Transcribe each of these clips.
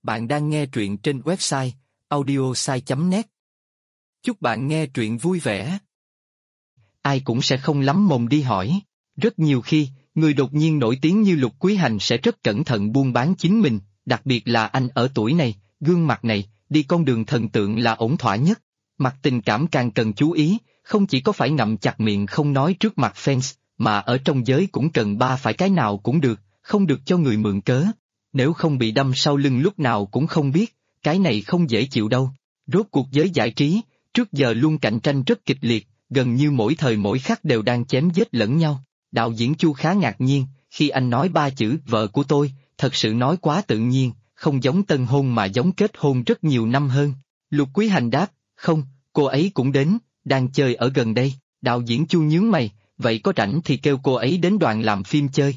Bạn đang nghe truyện trên website audiosai.net. Chúc bạn nghe truyện vui vẻ. Ai cũng sẽ không lắm mồm đi hỏi. Rất nhiều khi, người đột nhiên nổi tiếng như Lục Quý Hành sẽ rất cẩn thận buôn bán chính mình, đặc biệt là anh ở tuổi này, gương mặt này, đi con đường thần tượng là ổn thỏa nhất. Mặt tình cảm càng cần chú ý, không chỉ có phải ngậm chặt miệng không nói trước mặt fans, mà ở trong giới cũng cần phải cái nào cũng được, không được cho người mượn cớ. Nếu không bị đâm sau lưng lúc nào cũng không biết, cái này không dễ chịu đâu. Rốt cuộc giới giải trí, trước giờ luôn cạnh tranh rất kịch liệt, gần như mỗi thời mỗi khắc đều đang chém giết lẫn nhau. Đạo diễn Chu khá ngạc nhiên, khi anh nói 3 chữ vợ của tôi, thật sự nói quá tự nhiên, không giống tân hôn mà giống kết hôn rất nhiều năm hơn. Lục Quý Hành đáp, không, cô ấy cũng đến, đang chơi ở gần đây. Đạo diễn Chu nhướng mày, vậy có rảnh thì kêu cô ấy đến đoàn làm phim chơi.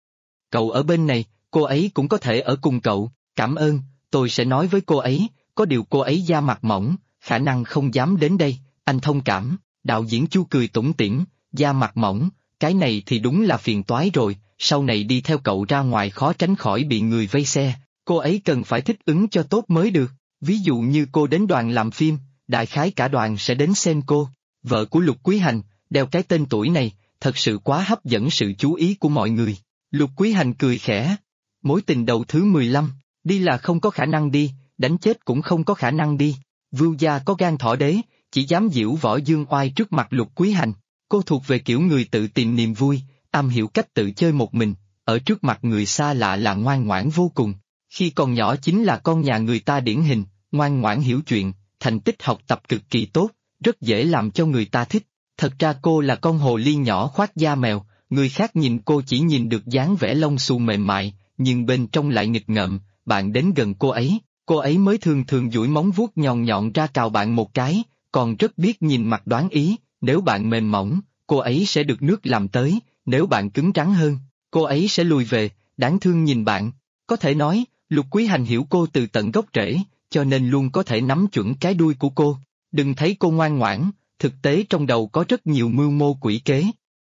Cậu ở bên này, cô ấy cũng có thể ở cùng cậu, cảm ơn, tôi sẽ nói với cô ấy, có điều cô ấy da mặt mỏng, khả năng không dám đến đây, anh thông cảm. Đạo diễn Chu cười tủm tỉm, da mặt mỏng, cái này thì đúng là phiền toái rồi, sau này đi theo cậu ra ngoài khó tránh khỏi bị người vây xe, cô ấy cần phải thích ứng cho tốt mới được, ví dụ như cô đến đoàn làm phim, đại khái cả đoàn sẽ đến xem cô. Vợ của Lục Quý Hành, đeo cái tên tuổi này, thật sự quá hấp dẫn sự chú ý của mọi người. Lục Quý Hành cười khẽ. Mối tình đầu thứ 15, đi là không có khả năng đi, đánh chết cũng không có khả năng đi. Vưu gia có gan thỏ đế, chỉ dám giễu võ dương oai trước mặt Lục Quý Hành. Cô thuộc về kiểu người tự tìm niềm vui, am hiểu cách tự chơi một mình, ở trước mặt người xa lạ là ngoan ngoãn vô cùng. Khi còn nhỏ chính là con nhà người ta điển hình, ngoan ngoãn hiểu chuyện, thành tích học tập cực kỳ tốt, rất dễ làm cho người ta thích. Thật ra cô là con hồ ly nhỏ khoác da mèo, người khác nhìn cô chỉ nhìn được dáng vẻ lông xù mềm mại, nhưng bên trong lại nghịch ngợm. Bạn đến gần cô ấy mới thường thường duỗi móng vuốt nhọn nhọn ra cào bạn một cái, còn rất biết nhìn mặt đoán ý. Nếu bạn mềm mỏng, cô ấy sẽ được nước làm tới, nếu bạn cứng rắn hơn, cô ấy sẽ lùi về, đáng thương nhìn bạn. Có thể nói, Lục Quý Hành hiểu cô từ tận gốc rễ, cho nên luôn có thể nắm chuẩn cái đuôi của cô. Đừng thấy cô ngoan ngoãn, thực tế trong đầu có rất nhiều mưu mô quỷ kế.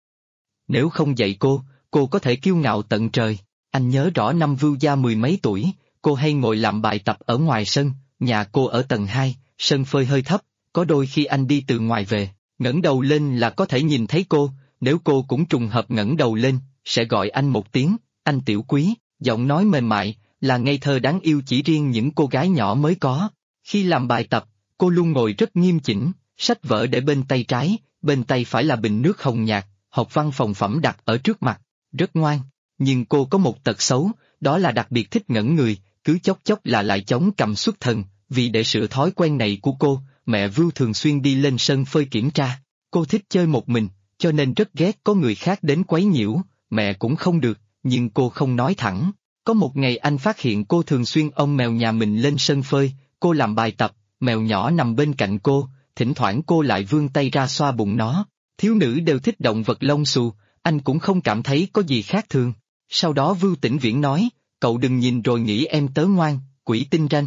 Nếu không dạy cô có thể kiêu ngạo tận trời. Anh nhớ rõ năm Vưu gia 10 mấy tuổi, cô hay ngồi làm bài tập ở ngoài sân, nhà cô ở tầng 2, sân phơi hơi thấp, có đôi khi anh đi từ ngoài về, ngẩng đầu lên là có thể nhìn thấy cô, nếu cô cũng trùng hợp ngẩng đầu lên, sẽ gọi anh một tiếng, anh Tiểu Quý, giọng nói mềm mại, là ngây thơ đáng yêu chỉ riêng những cô gái nhỏ mới có. Khi làm bài tập, cô luôn ngồi rất nghiêm chỉnh, sách vở để bên tay trái, bên tay phải là bình nước hồng nhạt, học văn phòng phẩm đặt ở trước mặt, rất ngoan. Nhưng cô có một tật xấu, đó là đặc biệt thích ngẩn người, cứ chốc chốc là lại chống cằm xuất thần, vì để sửa thói quen này của cô, mẹ Vưu thường xuyên đi lên sân phơi kiểm tra. Cô thích chơi một mình, cho nên rất ghét có người khác đến quấy nhiễu, mẹ cũng không được, nhưng cô không nói thẳng. Có một ngày anh phát hiện cô thường xuyên ôm mèo nhà mình lên sân phơi, cô làm bài tập, mèo nhỏ nằm bên cạnh cô, thỉnh thoảng cô lại vươn tay ra xoa bụng nó. Thiếu nữ đều thích động vật lông xù, anh cũng không cảm thấy có gì khác thường. Sau đó Vưu Tĩnh Viễn nói, cậu đừng nhìn rồi nghĩ em tớ ngoan, quỷ tinh ranh.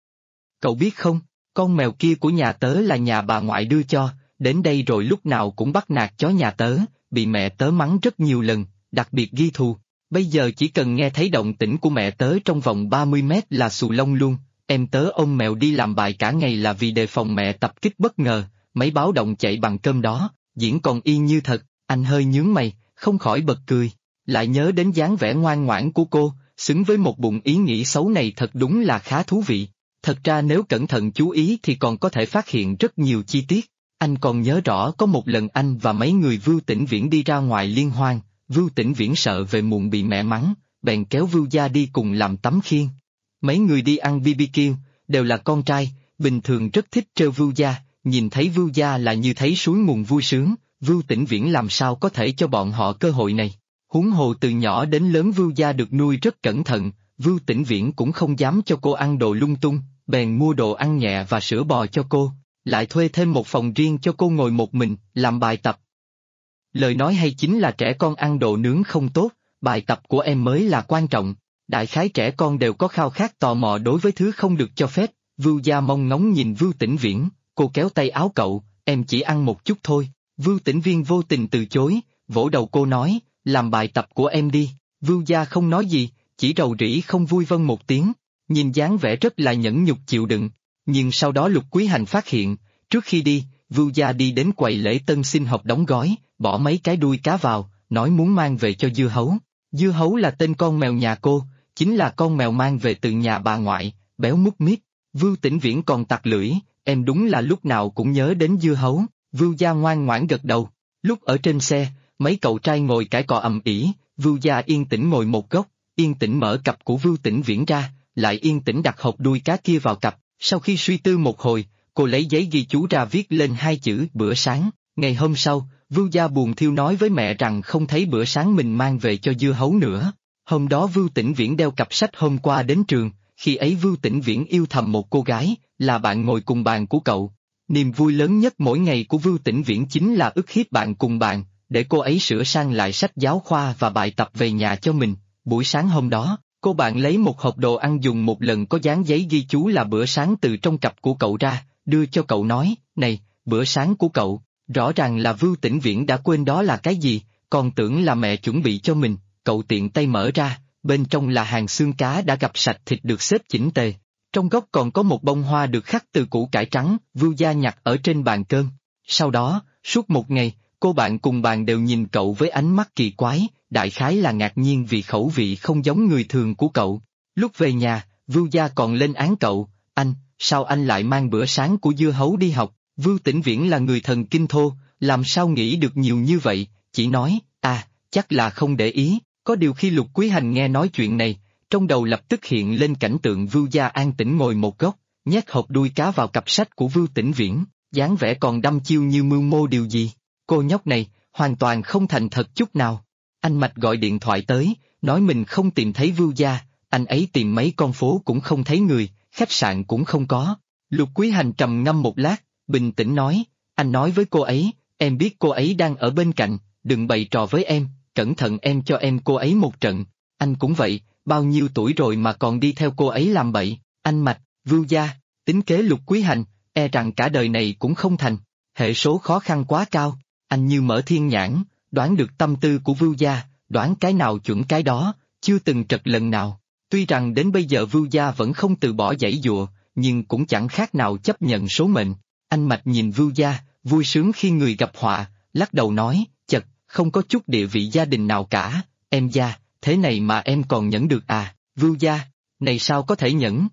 Cậu biết không, con mèo kia của nhà tớ là nhà bà ngoại đưa cho, đến đây rồi lúc nào cũng bắt nạt chó nhà tớ, bị mẹ tớ mắng rất nhiều lần, đặc biệt ghi thù. Bây giờ chỉ cần nghe thấy động tĩnh của mẹ tớ trong vòng 30 mét là xù lông luôn, em tớ ôm mèo đi làm bài cả ngày là vì đề phòng mẹ tập kích bất ngờ, mấy báo động chạy bằng cơm đó, diễn còn y như thật. Anh hơi nhướng mày, không khỏi bật cười, lại nhớ đến dáng vẻ ngoan ngoãn của cô, xứng với một bụng ý nghĩ xấu này thật đúng là khá thú vị. Thật ra nếu cẩn thận chú ý thì còn có thể phát hiện rất nhiều chi tiết. Anh còn nhớ rõ có một lần anh và mấy người Vưu Tĩnh Viễn đi ra ngoài liên hoan, Vưu Tĩnh Viễn sợ về muộn bị mẹ mắng, bèn kéo Vưu gia đi cùng làm tấm khiên. Mấy người đi ăn BBQ, đều là con trai, bình thường rất thích trêu Vưu gia, nhìn thấy Vưu gia là như thấy suối nguồn vui sướng, Vưu Tĩnh Viễn làm sao có thể cho bọn họ cơ hội này. Huống hồ từ nhỏ đến lớn Vưu gia được nuôi rất cẩn thận, Vưu Tĩnh Viễn cũng không dám cho cô ăn đồ lung tung, bèn mua đồ ăn nhẹ và sữa bò cho cô, lại thuê thêm một phòng riêng cho cô ngồi một mình, làm bài tập. Lời nói hay chính là trẻ con ăn đồ nướng không tốt, bài tập của em mới là quan trọng. Đại khái trẻ con đều có khao khát tò mò đối với thứ không được cho phép. Vưu gia mong ngóng nhìn Vưu Tĩnh Viễn, cô kéo tay áo cậu, em chỉ ăn một chút thôi. Vưu Tĩnh Viên vô tình từ chối, vỗ đầu cô nói, làm bài tập của em đi. Vưu gia không nói gì, chỉ rầu rĩ không vui vâng một tiếng. nhìn dáng vẻ rất là nhẫn nhục chịu đựng. Nhưng sau đó Lục Quý Hành phát hiện, trước khi đi, Vưu Gia đi đến quầy lễ tân xin hộp đóng gói, bỏ mấy cái đuôi cá vào, nói muốn mang về cho Dưa Hấu. Dưa Hấu là tên con mèo nhà cô, chính là con mèo mang về từ nhà bà ngoại, béo mút míp. Vưu Tĩnh Viễn còn tặc lưỡi, em đúng là lúc nào cũng nhớ đến Dưa Hấu. Vưu Gia ngoan ngoãn gật đầu. Lúc ở trên xe, mấy cậu trai ngồi cãi cọ ầm ĩ, Vưu Gia yên tĩnh ngồi một góc, yên tĩnh mở cặp của Vưu Tĩnh Viễn ra, lại yên tĩnh đặt hộp đuôi cá kia vào cặp. Sau khi suy tư một hồi, cô lấy giấy ghi chú ra viết lên hai chữ bữa sáng. Ngày hôm sau, Vưu Gia buồn thiêu nói với mẹ rằng không thấy bữa sáng mình mang về cho Dưa Hấu nữa. Hôm đó Vưu Tĩnh Viễn đeo cặp sách hôm qua đến trường, khi ấy Vưu Tĩnh Viễn yêu thầm một cô gái, là bạn ngồi cùng bàn của cậu. Niềm vui lớn nhất mỗi ngày của Vưu Tĩnh Viễn chính là ức hiếp bạn cùng bàn, để cô ấy sửa sang lại sách giáo khoa và bài tập về nhà cho mình. Buổi sáng hôm đó, cô bạn lấy một hộp đồ ăn dùng một lần có dán giấy ghi chú là bữa sáng từ trong cặp của cậu ra, đưa cho cậu nói, này, bữa sáng của cậu. Rõ ràng là Vưu Tĩnh Viễn đã quên đó là cái gì, còn tưởng là mẹ chuẩn bị cho mình. Cậu tiện tay mở ra, bên trong là hàng xương cá đã gắp sạch thịt được xếp chỉnh tề. Trong góc còn có một bông hoa được khắc từ củ cải trắng, Vưu Gia nhặt ở trên bàn cơm. Sau đó, suốt một ngày, cô bạn cùng bàn đều nhìn cậu với ánh mắt kỳ quái, đại khái là ngạc nhiên vì khẩu vị không giống người thường của cậu. Lúc về nhà, Vưu Gia còn lên án cậu, anh, sao anh lại mang bữa sáng của Dưa Hấu đi học? Vưu Tĩnh Viễn là người thần kinh thô, làm sao nghĩ được nhiều như vậy, chỉ nói, chắc là không để ý. Có điều khi Lục Quý Hành nghe nói chuyện này, trong đầu lập tức hiện lên cảnh tượng Vưu Gia an tĩnh ngồi một góc, nhét hộp đuôi cá vào cặp sách của Vưu Tĩnh Viễn, dáng vẻ còn đăm chiêu như mưu mô điều gì. Cô nhóc này, hoàn toàn không thành thật chút nào. Anh Mạch gọi điện thoại tới, nói mình không tìm thấy Vưu Gia, anh ấy tìm mấy con phố cũng không thấy người, khách sạn cũng không có. Lục Quý Hành trầm ngâm một lát, bình tĩnh nói, anh nói với cô ấy, em biết cô ấy đang ở bên cạnh, đừng bày trò với em, cẩn thận em cho em cô ấy một trận. Anh cũng vậy, bao nhiêu tuổi rồi mà còn đi theo cô ấy làm bậy. Anh Mạch, Vưu Gia, tính kế Lục Quý Hành, e rằng cả đời này cũng không thành, hệ số khó khăn quá cao. Anh như mở thiên nhãn, đoán được tâm tư của Vưu Gia, đoán cái nào chuẩn cái đó, chưa từng trật lần nào. Tuy rằng đến bây giờ Vưu Gia vẫn không từ bỏ giãy giụa, nhưng cũng chẳng khác nào chấp nhận số mệnh. Anh Mạch nhìn Vưu Gia, vui sướng khi người gặp họa, lắc đầu nói, chật, không có chút địa vị gia đình nào cả, em Gia, thế này mà em còn nhẫn được à? Vưu Gia, này sao có thể nhẫn?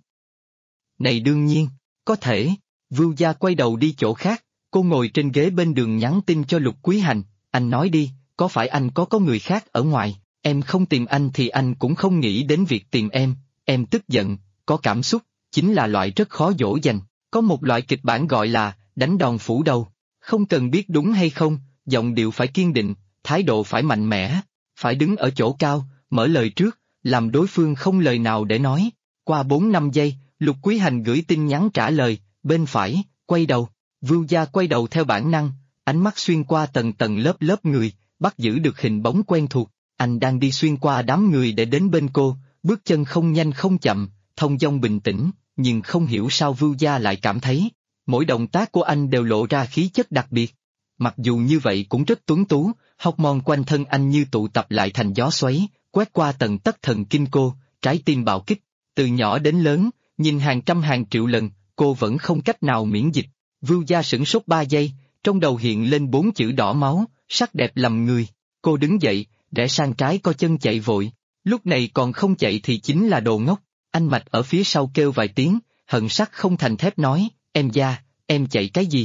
Này đương nhiên, có thể. Vưu Gia quay đầu đi chỗ khác, cô ngồi trên ghế bên đường nhắn tin cho Lục Quý Hành, anh nói đi, có phải anh có người khác ở ngoài, em không tìm anh thì anh cũng không nghĩ đến việc tìm em tức giận, có cảm xúc, chính là loại rất khó dỗ dành, có một loại kịch bản gọi là, đánh đòn phủ đầu, không cần biết đúng hay không, giọng điệu phải kiên định, thái độ phải mạnh mẽ, phải đứng ở chỗ cao, mở lời trước, làm đối phương không lời nào để nói. Qua 4-5 giây, Lục Quý Hành gửi tin nhắn trả lời, bên phải, quay đầu. Vưu Gia quay đầu theo bản năng, ánh mắt xuyên qua tầng tầng lớp lớp người, bắt giữ được hình bóng quen thuộc. Anh đang đi xuyên qua đám người để đến bên cô, bước chân không nhanh không chậm, thông dong bình tĩnh, nhưng không hiểu sao Vưu Gia lại cảm thấy, mỗi động tác của anh đều lộ ra khí chất đặc biệt. Mặc dù như vậy cũng rất tuấn tú, hormone quanh thân anh như tụ tập lại thành gió xoáy, quét qua tầng tấc thần kinh cô, trái tim bạo kích. Từ nhỏ đến lớn, nhìn hàng trăm hàng triệu lần, cô vẫn không cách nào miễn dịch. Vưu Gia sửng sốt 3 giây, trong đầu hiện lên 4 chữ đỏ máu, sắc đẹp lầm người. Cô đứng dậy, rẽ sang trái co chân chạy vội. Lúc này còn không chạy thì chính là đồ ngốc. Anh Mạch ở phía sau kêu vài tiếng, hận sắt không thành thép nói, em Gia, em chạy cái gì?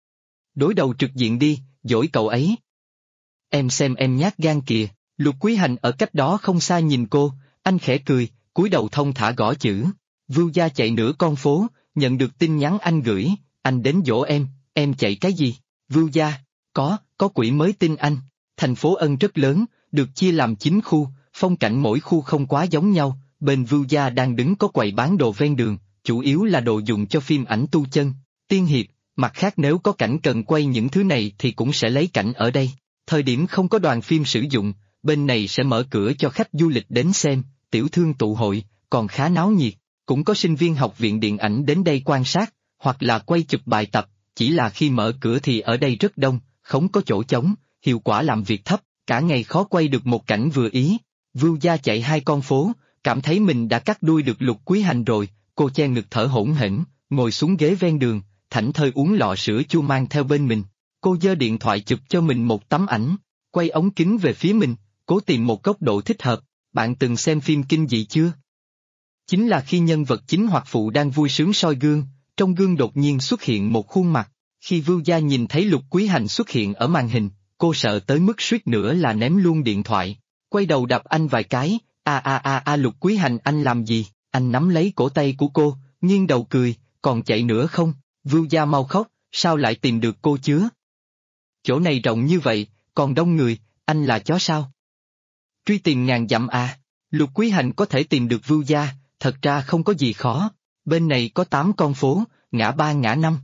Đối đầu trực diện đi, dỗi cậu ấy. Em xem em nhát gan kìa. Lục Quý Hành ở cách đó không xa nhìn cô, anh khẽ cười, cúi đầu thông thả gõ chữ. Vưu Gia chạy nửa con phố, nhận được tin nhắn anh gửi, anh đến dỗ em chạy cái gì? Vưu Gia, có quỷ mới tin anh. Thành phố Ân rất lớn, được chia làm 9 khu, phong cảnh mỗi khu không quá giống nhau, bên Vưu Gia đang đứng có quầy bán đồ ven đường, chủ yếu là đồ dùng cho phim ảnh tu chân, tiên hiệp, mặt khác nếu có cảnh cần quay những thứ này thì cũng sẽ lấy cảnh ở đây. Thời điểm không có đoàn phim sử dụng, bên này sẽ mở cửa cho khách du lịch đến xem, tiểu thương tụ hội, còn khá náo nhiệt, cũng có sinh viên học viện điện ảnh đến đây quan sát, hoặc là quay chụp bài tập, chỉ là khi mở cửa thì ở đây rất đông, không có chỗ trống, hiệu quả làm việc thấp, cả ngày khó quay được một cảnh vừa ý. Vưu Gia chạy 2 con phố, cảm thấy mình đã cắt đuôi được Lục Quý Hành rồi, cô che ngực thở hổn hển, ngồi xuống ghế ven đường, thảnh thơi uống lọ sữa chua mang theo bên mình. Cô giơ điện thoại chụp cho mình một tấm ảnh, quay ống kính về phía mình, cố tìm một góc độ thích hợp. Bạn từng xem phim kinh dị chưa? Chính là khi nhân vật chính hoặc phụ đang vui sướng soi gương, trong gương đột nhiên xuất hiện một khuôn mặt. Khi Vưu Gia nhìn thấy Lục Quý Hành xuất hiện ở màn hình, cô sợ tới mức suýt nữa là ném luôn điện thoại. Quay đầu đập anh vài cái, Lục Quý Hành anh làm gì? Anh nắm lấy cổ tay của cô, nghiêng đầu cười, còn chạy nữa không? Vưu Gia mau khóc, sao lại tìm được cô chứa? Chỗ này rộng như vậy, còn đông người, anh là chó sao? Truy tìm ngàn dặm à? Lục Quý Hành có thể tìm được Vưu Gia, thật ra không có gì khó. Bên này có 8 con phố, ngã ba ngã năm.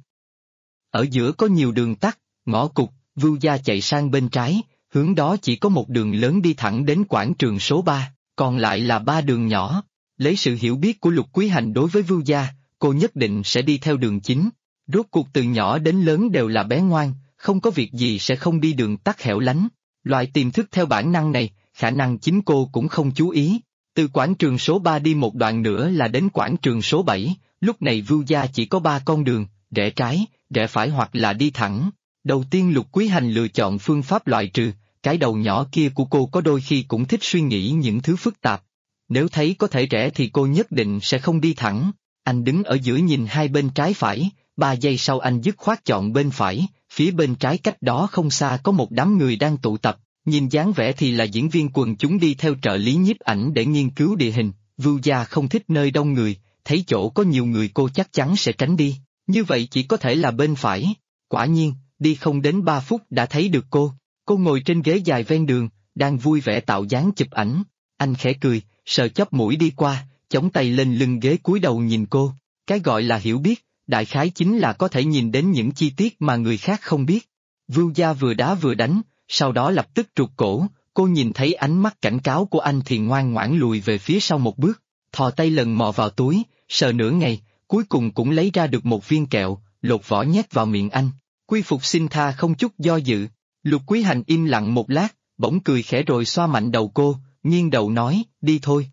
Ở giữa có nhiều đường tắt, ngõ cụt, Vưu Gia chạy sang bên trái, hướng đó chỉ có một đường lớn đi thẳng đến quảng trường số 3, còn lại là 3 đường nhỏ. Lấy sự hiểu biết của Lục Quý Hành đối với Vưu Gia, cô nhất định sẽ đi theo đường chính. Rốt cuộc từ nhỏ đến lớn đều là bé ngoan, không có việc gì sẽ không đi đường tắt hẻo lánh. Loại tiềm thức theo bản năng này, khả năng chính cô cũng không chú ý. Từ quảng trường số 3 đi một đoạn nữa là đến quảng trường số 7, lúc này Vưu Gia chỉ có 3 con đường, rẽ trái, rẽ phải hoặc là đi thẳng. Đầu tiên Lục Quý Hành lựa chọn phương pháp loại trừ, cái đầu nhỏ kia của cô có đôi khi cũng thích suy nghĩ những thứ phức tạp. Nếu thấy có thể rẽ thì cô nhất định sẽ không đi thẳng. Anh đứng ở giữa nhìn hai bên trái phải, 3 giây sau anh dứt khoát chọn bên phải, phía bên trái cách đó không xa có một đám người đang tụ tập. Nhìn dáng vẻ thì là diễn viên quần chúng đi theo trợ lý nhiếp ảnh để nghiên cứu địa hình. Vưu Gia không thích nơi đông người, thấy chỗ có nhiều người cô chắc chắn sẽ tránh đi, như vậy chỉ có thể là bên phải. Quả nhiên, đi không đến 3 phút đã thấy được cô ngồi trên ghế dài ven đường, đang vui vẻ tạo dáng chụp ảnh. Anh khẽ cười, sờ chóp mũi đi qua, chống tay lên lưng ghế cúi đầu nhìn cô. Cái gọi là hiểu biết, đại khái chính là có thể nhìn đến những chi tiết mà người khác không biết. Vưu Gia vừa đá vừa đánh, sau đó lập tức trục cổ, cô nhìn thấy ánh mắt cảnh cáo của anh thì ngoan ngoãn lùi về phía sau một bước, thò tay lần mò vào túi, sờ nửa ngày, cuối cùng cũng lấy ra được một viên kẹo, lột vỏ nhét vào miệng anh. Quy phục xin tha không chút do dự. Lục Quý Hành im lặng một lát, bỗng cười khẽ rồi xoa mạnh đầu cô, nghiêng đầu nói, đi thôi.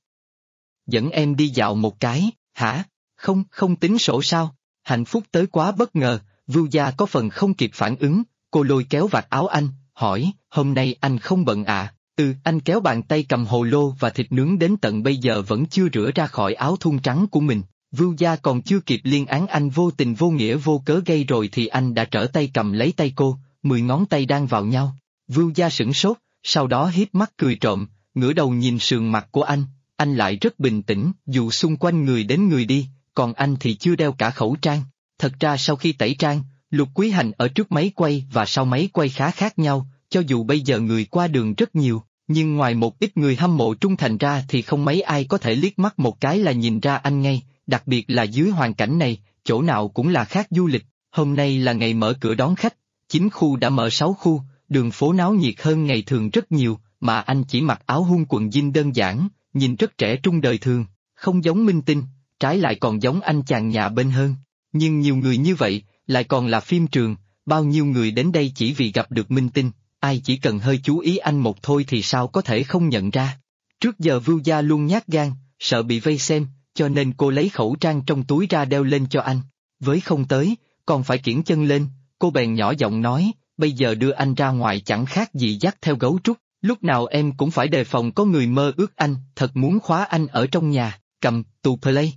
Dẫn em đi dạo một cái, hả? Không tính sổ sao? Hạnh phúc tới quá bất ngờ, Vưu Gia có phần không kịp phản ứng, cô lôi kéo vạt áo anh, hỏi, hôm nay anh không bận à? Anh kéo bàn tay cầm hồ lô và thịt nướng đến tận bây giờ vẫn chưa rửa ra khỏi áo thun trắng của mình. Vưu Gia còn chưa kịp liên án anh vô tình vô nghĩa vô cớ gây rồi thì anh đã trở tay cầm lấy tay cô, 10 ngón tay đang vào nhau. Vưu Gia sửng sốt, sau đó hiếp mắt cười trộm, ngửa đầu nhìn sườn mặt của anh lại rất bình tĩnh, dù xung quanh người đến người đi, còn anh thì chưa đeo cả khẩu trang. Thật ra sau khi tẩy trang, Lục Quý Hành ở trước máy quay và sau máy quay khá khác nhau, cho dù bây giờ người qua đường rất nhiều, nhưng ngoài một ít người hâm mộ trung thành ra thì không mấy ai có thể liếc mắt một cái là nhìn ra anh ngay, đặc biệt là dưới hoàn cảnh này, chỗ nào cũng là khác du lịch. Hôm nay là ngày mở cửa đón khách, 9 khu đã mở 6 khu, đường phố náo nhiệt hơn ngày thường rất nhiều, mà anh chỉ mặc áo hun quần jean đơn giản, nhìn rất trẻ trung đời thường, không giống minh tinh, trái lại còn giống anh chàng nhà bên hơn. Nhưng nhiều người như vậy, lại còn là phim trường, bao nhiêu người đến đây chỉ vì gặp được minh tinh, ai chỉ cần hơi chú ý anh một thôi thì sao có thể không nhận ra. Trước giờ Vưu Gia luôn nhát gan, sợ bị vây xem, cho nên cô lấy khẩu trang trong túi ra đeo lên cho anh. Với không tới, còn phải kiễng chân lên, cô bèn nhỏ giọng nói, bây giờ đưa anh ra ngoài chẳng khác gì dắt theo gấu trúc, lúc nào em cũng phải đề phòng có người mơ ước anh, thật muốn khóa anh ở trong nhà, cầm, tù play.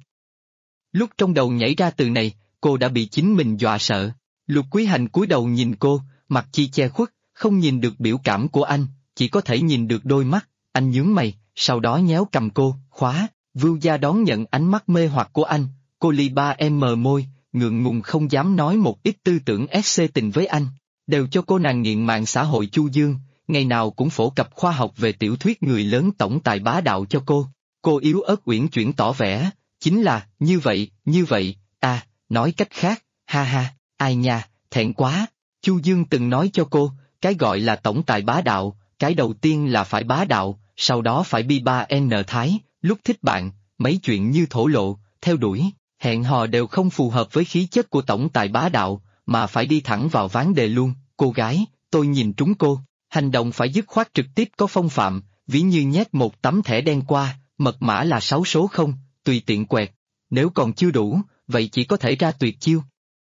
Lúc trong đầu nhảy ra từ này, cô đã bị chính mình dọa sợ. Lục Quý Hành cúi đầu nhìn cô, mặt chi che khuất, không nhìn được biểu cảm của anh, chỉ có thể nhìn được đôi mắt. Anh nhướng mày, sau đó nhéo cầm cô, khóa. Vưu Gia đón nhận ánh mắt mê hoặc của anh, cô li ba em mờ môi, ngượng ngùng không dám nói một ít tư tưởng SC tình với anh, đều cho cô nàng nghiện mạng xã hội Chu Dương, ngày nào cũng phổ cập khoa học về tiểu thuyết người lớn tổng tài bá đạo cho cô. Cô yếu ớt uyển chuyển tỏ vẻ, chính là, như vậy, nói cách khác, ha ha, ai nha, thẹn quá. Chu Dương từng nói cho cô, cái gọi là tổng tài bá đạo, cái đầu tiên là phải bá đạo, sau đó phải bi ba n thái, lúc thích bạn, mấy chuyện như thổ lộ, theo đuổi, hẹn hò đều không phù hợp với khí chất của tổng tài bá đạo, mà phải đi thẳng vào ván đề luôn. Cô gái, tôi nhìn trúng cô, hành động phải dứt khoát trực tiếp có phong phạm, ví như nhét một tấm thẻ đen qua, mật mã là 6 số 0, tùy tiện quẹt, nếu còn chưa đủ, vậy chỉ có thể ra tuyệt chiêu.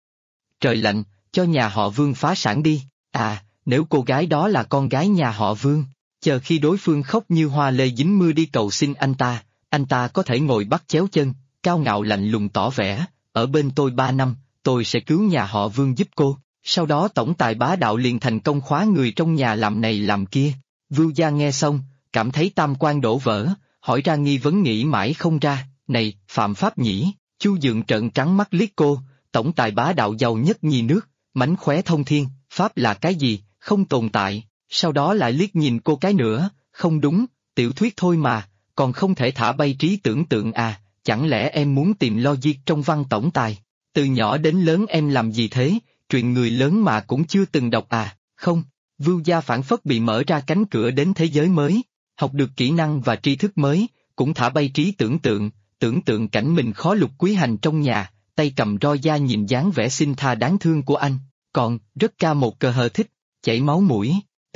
Trời lạnh, cho nhà họ Vương phá sản đi, nếu cô gái đó là con gái nhà họ Vương, chờ khi đối phương khóc như hoa lê dính mưa đi cầu xin anh ta có thể ngồi bắt chéo chân, cao ngạo lạnh lùng tỏ vẻ, ở bên tôi 3 năm, tôi sẽ cứu nhà họ Vương giúp cô, sau đó tổng tài bá đạo liền thành công khóa người trong nhà làm này làm kia. Vưu Gia nghe xong, cảm thấy tam quan đổ vỡ, hỏi ra nghi vấn nghĩ mãi không ra, này, phạm pháp nhỉ? Chu Dượng trợn trắng mắt liếc cô, tổng tài bá đạo giàu nhất nhì nước, mánh khóe thông thiên, pháp là cái gì, không tồn tại, sau đó lại liếc nhìn cô cái nữa, không đúng, tiểu thuyết thôi mà, còn không thể thả bay trí tưởng tượng à, chẳng lẽ em muốn tìm logic trong văn tổng tài? Từ nhỏ đến lớn em làm gì thế, chuyện người lớn mà cũng chưa từng đọc à, không, Vưu Gia phảng phất bị mở ra cánh cửa đến thế giới mới, học được kỹ năng và tri thức mới, cũng thả bay trí tưởng tượng cảnh mình khó Lục Quý Hành trong nhà, tay cầm roi da nhìn dáng vẻ xin tha đáng thương của anh, còn, rất ca một cờ hờ thích, chảy máu mũi,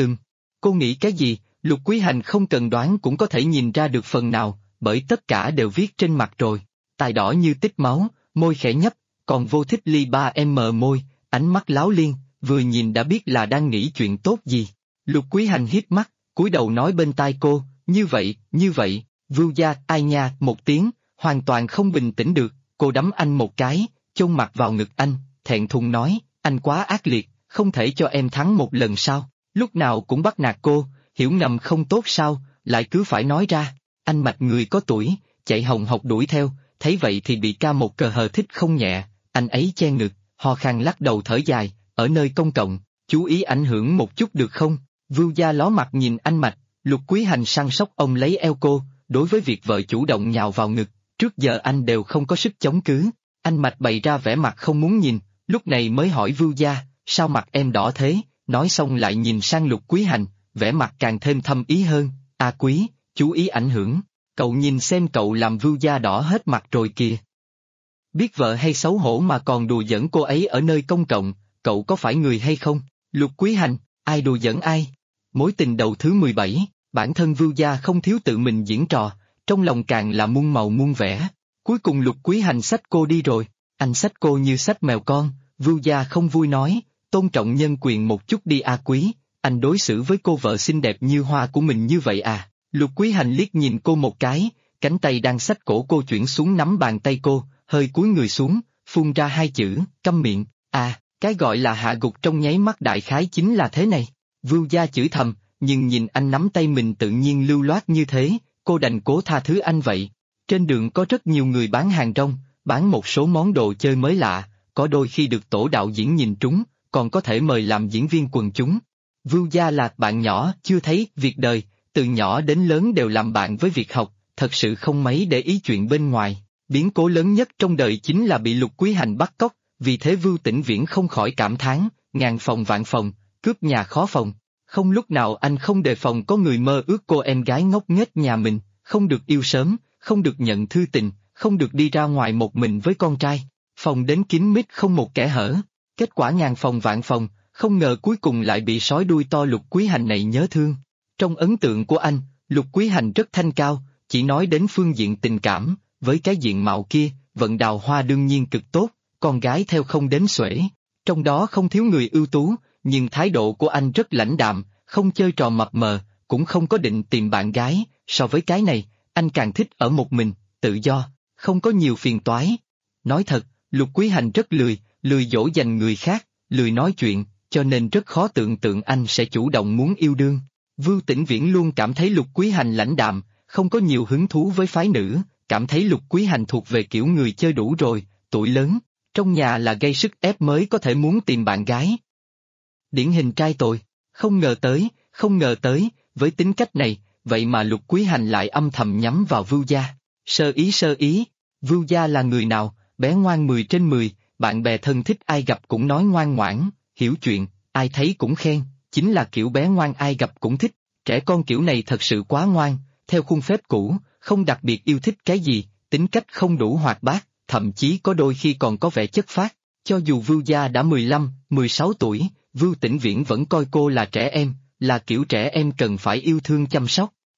cô nghĩ cái gì, Lục Quý Hành không cần đoán cũng có thể nhìn ra được phần nào, bởi tất cả đều viết trên mặt rồi, tài đỏ như tích máu, môi khẽ nhấp, còn Vô Thích Ly 3M môi, ánh mắt láo liên, vừa nhìn đã biết là đang nghĩ chuyện tốt gì. Lục Quý Hành hít mắt, cúi đầu nói bên tai cô, như vậy, Vưu Gia, ai nha, một tiếng, hoàn toàn không bình tĩnh được, cô đấm anh một cái, chôn mặt vào ngực anh, thẹn thùng nói, anh quá ác liệt, không thể cho em thắng một lần sao, lúc nào cũng bắt nạt cô, hiểu ngầm không tốt sao, lại cứ phải nói ra, anh mạch người có tuổi, chạy hồng hộc đuổi theo, thấy vậy thì bị ca một cờ hờ thích không nhẹ, anh ấy che ngực, ho khan lắc đầu thở dài, ở nơi công cộng, chú ý ảnh hưởng một chút được không? Vưu Gia ló mặt nhìn anh mạch, Lục Quý Hành săn sóc ông lấy eo cô, đối với việc vợ chủ động nhào vào ngực, trước giờ anh đều không có sức chống cứ, anh mạch bày ra vẻ mặt không muốn nhìn, lúc này mới hỏi Vưu Gia, sao mặt em đỏ thế, nói xong lại nhìn sang Lục Quý Hành, vẻ mặt càng thêm thâm ý hơn, Quý, chú ý ảnh hưởng, cậu nhìn xem cậu làm Vưu Gia đỏ hết mặt rồi kìa. Biết vợ hay xấu hổ mà còn đùa giỡn cô ấy ở nơi công cộng, cậu có phải người hay không? Lục Quý Hành, ai đùa giỡn ai? Mối tình đầu thứ 17, bản thân Vưu Gia không thiếu tự mình diễn trò, trong lòng càng là muôn màu muôn vẻ. Cuối cùng Lục Quý Hành xách cô đi rồi, anh xách cô như xách mèo con, Vưu Gia không vui nói, tôn trọng nhân quyền một chút đi Quý, anh đối xử với cô vợ xinh đẹp như hoa của mình như vậy à? Lục Quý Hành liếc nhìn cô một cái, cánh tay đang xách cổ cô chuyển xuống nắm bàn tay cô, hơi cúi người xuống, phun ra hai chữ, câm miệng, cái gọi là hạ gục trong nháy mắt đại khái chính là thế này. Vưu Gia chửi thầm, nhưng nhìn anh nắm tay mình tự nhiên lưu loát như thế, cô đành cố tha thứ anh vậy. Trên đường có rất nhiều người bán hàng rong, bán một số món đồ chơi mới lạ, có đôi khi được tổ đạo diễn nhìn trúng, còn có thể mời làm diễn viên quần chúng. Vưu Gia là bạn nhỏ, chưa thấy việc đời, từ nhỏ đến lớn đều làm bạn với việc học, thật sự không mấy để ý chuyện bên ngoài. Biến cố lớn nhất trong đời chính là bị Lục Quý Hành bắt cóc, vì thế Vưu Tĩnh Viễn không khỏi cảm thán, ngàn phòng vạn phòng, cướp nhà khó phòng. Không lúc nào anh không đề phòng có người mơ ước cô em gái ngốc nghếch nhà mình, không được yêu sớm, không được nhận thư tình, không được đi ra ngoài một mình với con trai, phòng đến kín mít không một kẽ hở. Kết quả ngàn phòng vạn phòng, không ngờ cuối cùng lại bị sói đuôi to Lục Quý Hành này nhớ thương. Trong ấn tượng của anh, Lục Quý Hành rất thanh cao, chỉ nói đến phương diện tình cảm, với cái diện mạo kia, vận đào hoa đương nhiên cực tốt, con gái theo không đến xuể. Trong đó không thiếu người ưu tú, nhưng thái độ của anh rất lãnh đạm, không chơi trò mập mờ, cũng không có định tìm bạn gái, so với cái này, anh càng thích ở một mình, tự do, không có nhiều phiền toái. Nói thật, Lục Quý Hành rất lười dỗ dành người khác, lười nói chuyện, cho nên rất khó tưởng tượng anh sẽ chủ động muốn yêu đương. Vưu Tĩnh Viễn luôn cảm thấy Lục Quý Hành lãnh đạm, không có nhiều hứng thú với phái nữ, cảm thấy Lục Quý Hành thuộc về kiểu người chơi đủ rồi, tuổi lớn, trong nhà là gây sức ép mới có thể muốn tìm bạn gái. Điển hình trai tồi, không ngờ tới, với tính cách này, vậy mà Lục Quý Hành lại âm thầm nhắm vào Vưu Gia. Sơ ý, Vưu Gia là người nào, bé ngoan 10 trên 10, bạn bè thân thích ai gặp cũng nói ngoan ngoãn, hiểu chuyện, ai thấy cũng khen, chính là kiểu bé ngoan ai gặp cũng thích, trẻ con kiểu này thật sự quá ngoan, theo khuôn phép cũ, không đặc biệt yêu thích cái gì, tính cách không đủ hoạt bát, thậm chí có đôi khi còn có vẻ chất phác. Cho dù Vưu Gia đã 15, 16 tuổi, Vưu Tĩnh Viễn vẫn coi cô là trẻ em, là kiểu trẻ em cần phải yêu thương chăm sóc.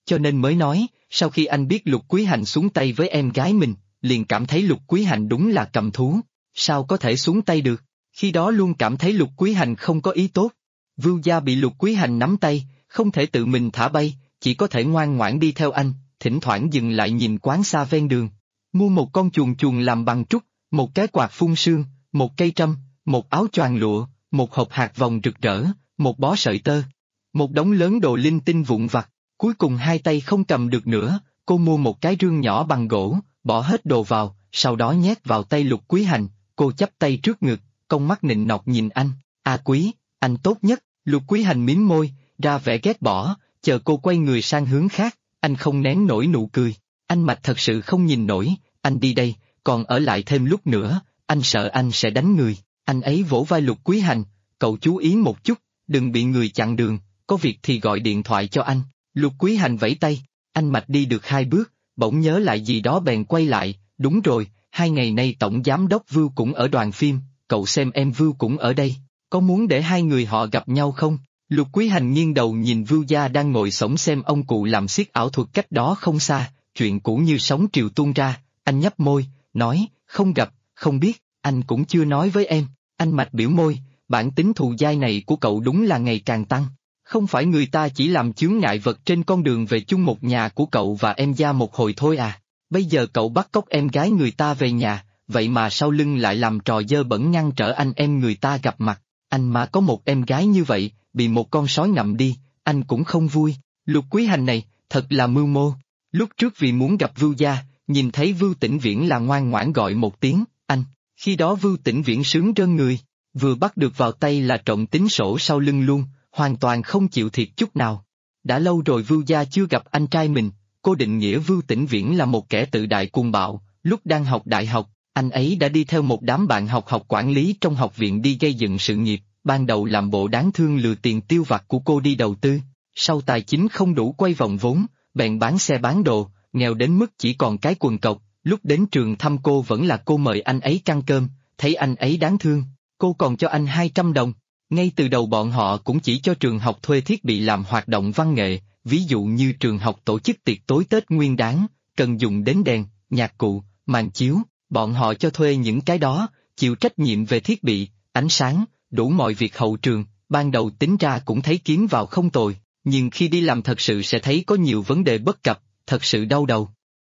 cho nên mới nói, sau khi anh biết Lục Quý Hành xuống tay với em gái mình, liền cảm thấy Lục Quý Hành đúng là cầm thú, sao có thể xuống tay được, khi đó luôn cảm thấy Lục Quý Hành không có ý tốt. Vưu Gia bị Lục Quý Hành nắm tay, không thể tự mình thả bay, chỉ có thể ngoan ngoãn đi theo anh, thỉnh thoảng dừng lại nhìn quán xa ven đường. Mua một con chuồn chuồn làm bằng trúc, một cái quạt phun sương, một cây trâm, một áo choàng lụa, một hộp hạt vòng rực rỡ, một bó sợi tơ, một đống lớn đồ linh tinh vụn vặt. Cuối cùng hai tay không cầm được nữa, cô mua một cái rương nhỏ bằng gỗ, bỏ hết đồ vào, sau đó nhét vào tay Lục Quý Hành, cô chắp tay trước ngực, con mắt nịnh nọt nhìn anh, Quý, anh tốt nhất. Lục Quý Hành mím môi, ra vẻ ghét bỏ, chờ cô quay người sang hướng khác, anh không nén nổi nụ cười, anh Mạch thật sự không nhìn nổi, anh đi đây, còn ở lại thêm lúc nữa, anh sợ anh sẽ đánh người. Anh ấy vỗ vai Lục Quý Hành, cậu chú ý một chút, đừng bị người chặn đường, có việc thì gọi điện thoại cho anh. Lục Quý Hành vẫy tay, anh Mạch đi được 2 bước, bỗng nhớ lại gì đó bèn quay lại, đúng rồi, 2 ngày nay Tổng Giám đốc Vưu cũng ở đoàn phim, cậu xem em Vưu cũng ở đây, có muốn để hai người họ gặp nhau không? Lục Quý Hành nghiêng đầu nhìn Vưu Gia đang ngồi xổm xem ông cụ làm xiếc ảo thuật cách đó không xa, chuyện cũ như sóng triều tuôn ra, anh nhấp môi, nói, không gặp, không biết, anh cũng chưa nói với em. Anh Mạch biểu môi, bản tính thù dai này của cậu đúng là ngày càng tăng. Không phải người ta chỉ làm chướng ngại vật trên con đường về chung một nhà của cậu và em Gia một hồi thôi à. Bây giờ cậu bắt cóc em gái người ta về nhà, vậy mà sau lưng lại làm trò dơ bẩn ngăn trở anh em người ta gặp mặt. Anh mà có một em gái như vậy, bị một con sói ngậm đi, anh cũng không vui. Lục Quý Hành này, thật là mưu mô. Lúc trước vì muốn gặp Vưu Gia, nhìn thấy Vưu Tĩnh Viễn là ngoan ngoãn gọi một tiếng, anh. Khi đó Vưu Tĩnh Viễn sướng rơn người, vừa bắt được vào tay là trộm tính sổ sau lưng luôn, hoàn toàn không chịu thiệt chút nào. Đã lâu rồi Vưu Gia chưa gặp anh trai mình, cô định nghĩa Vưu Tĩnh Viễn là một kẻ tự đại cuồng bạo, lúc đang học đại học, anh ấy đã đi theo một đám bạn học quản lý trong học viện đi gây dựng sự nghiệp, ban đầu làm bộ đáng thương lừa tiền tiêu vặt của cô đi đầu tư, sau tài chính không đủ quay vòng vốn, bèn bán xe bán đồ, nghèo đến mức chỉ còn cái quần cộc, lúc đến trường thăm cô vẫn là cô mời anh ấy ăn cơm, thấy anh ấy đáng thương, cô còn cho anh 200 đồng. Ngay từ đầu bọn họ cũng chỉ cho trường học thuê thiết bị làm hoạt động văn nghệ, ví dụ như trường học tổ chức tiệc tối Tết Nguyên Đán, cần dùng đến đèn, nhạc cụ, màn chiếu, bọn họ cho thuê những cái đó, chịu trách nhiệm về thiết bị, ánh sáng, đủ mọi việc hậu trường, ban đầu tính ra cũng thấy kiếm vào không tồi, nhưng khi đi làm thật sự sẽ thấy có nhiều vấn đề bất cập, thật sự đau đầu.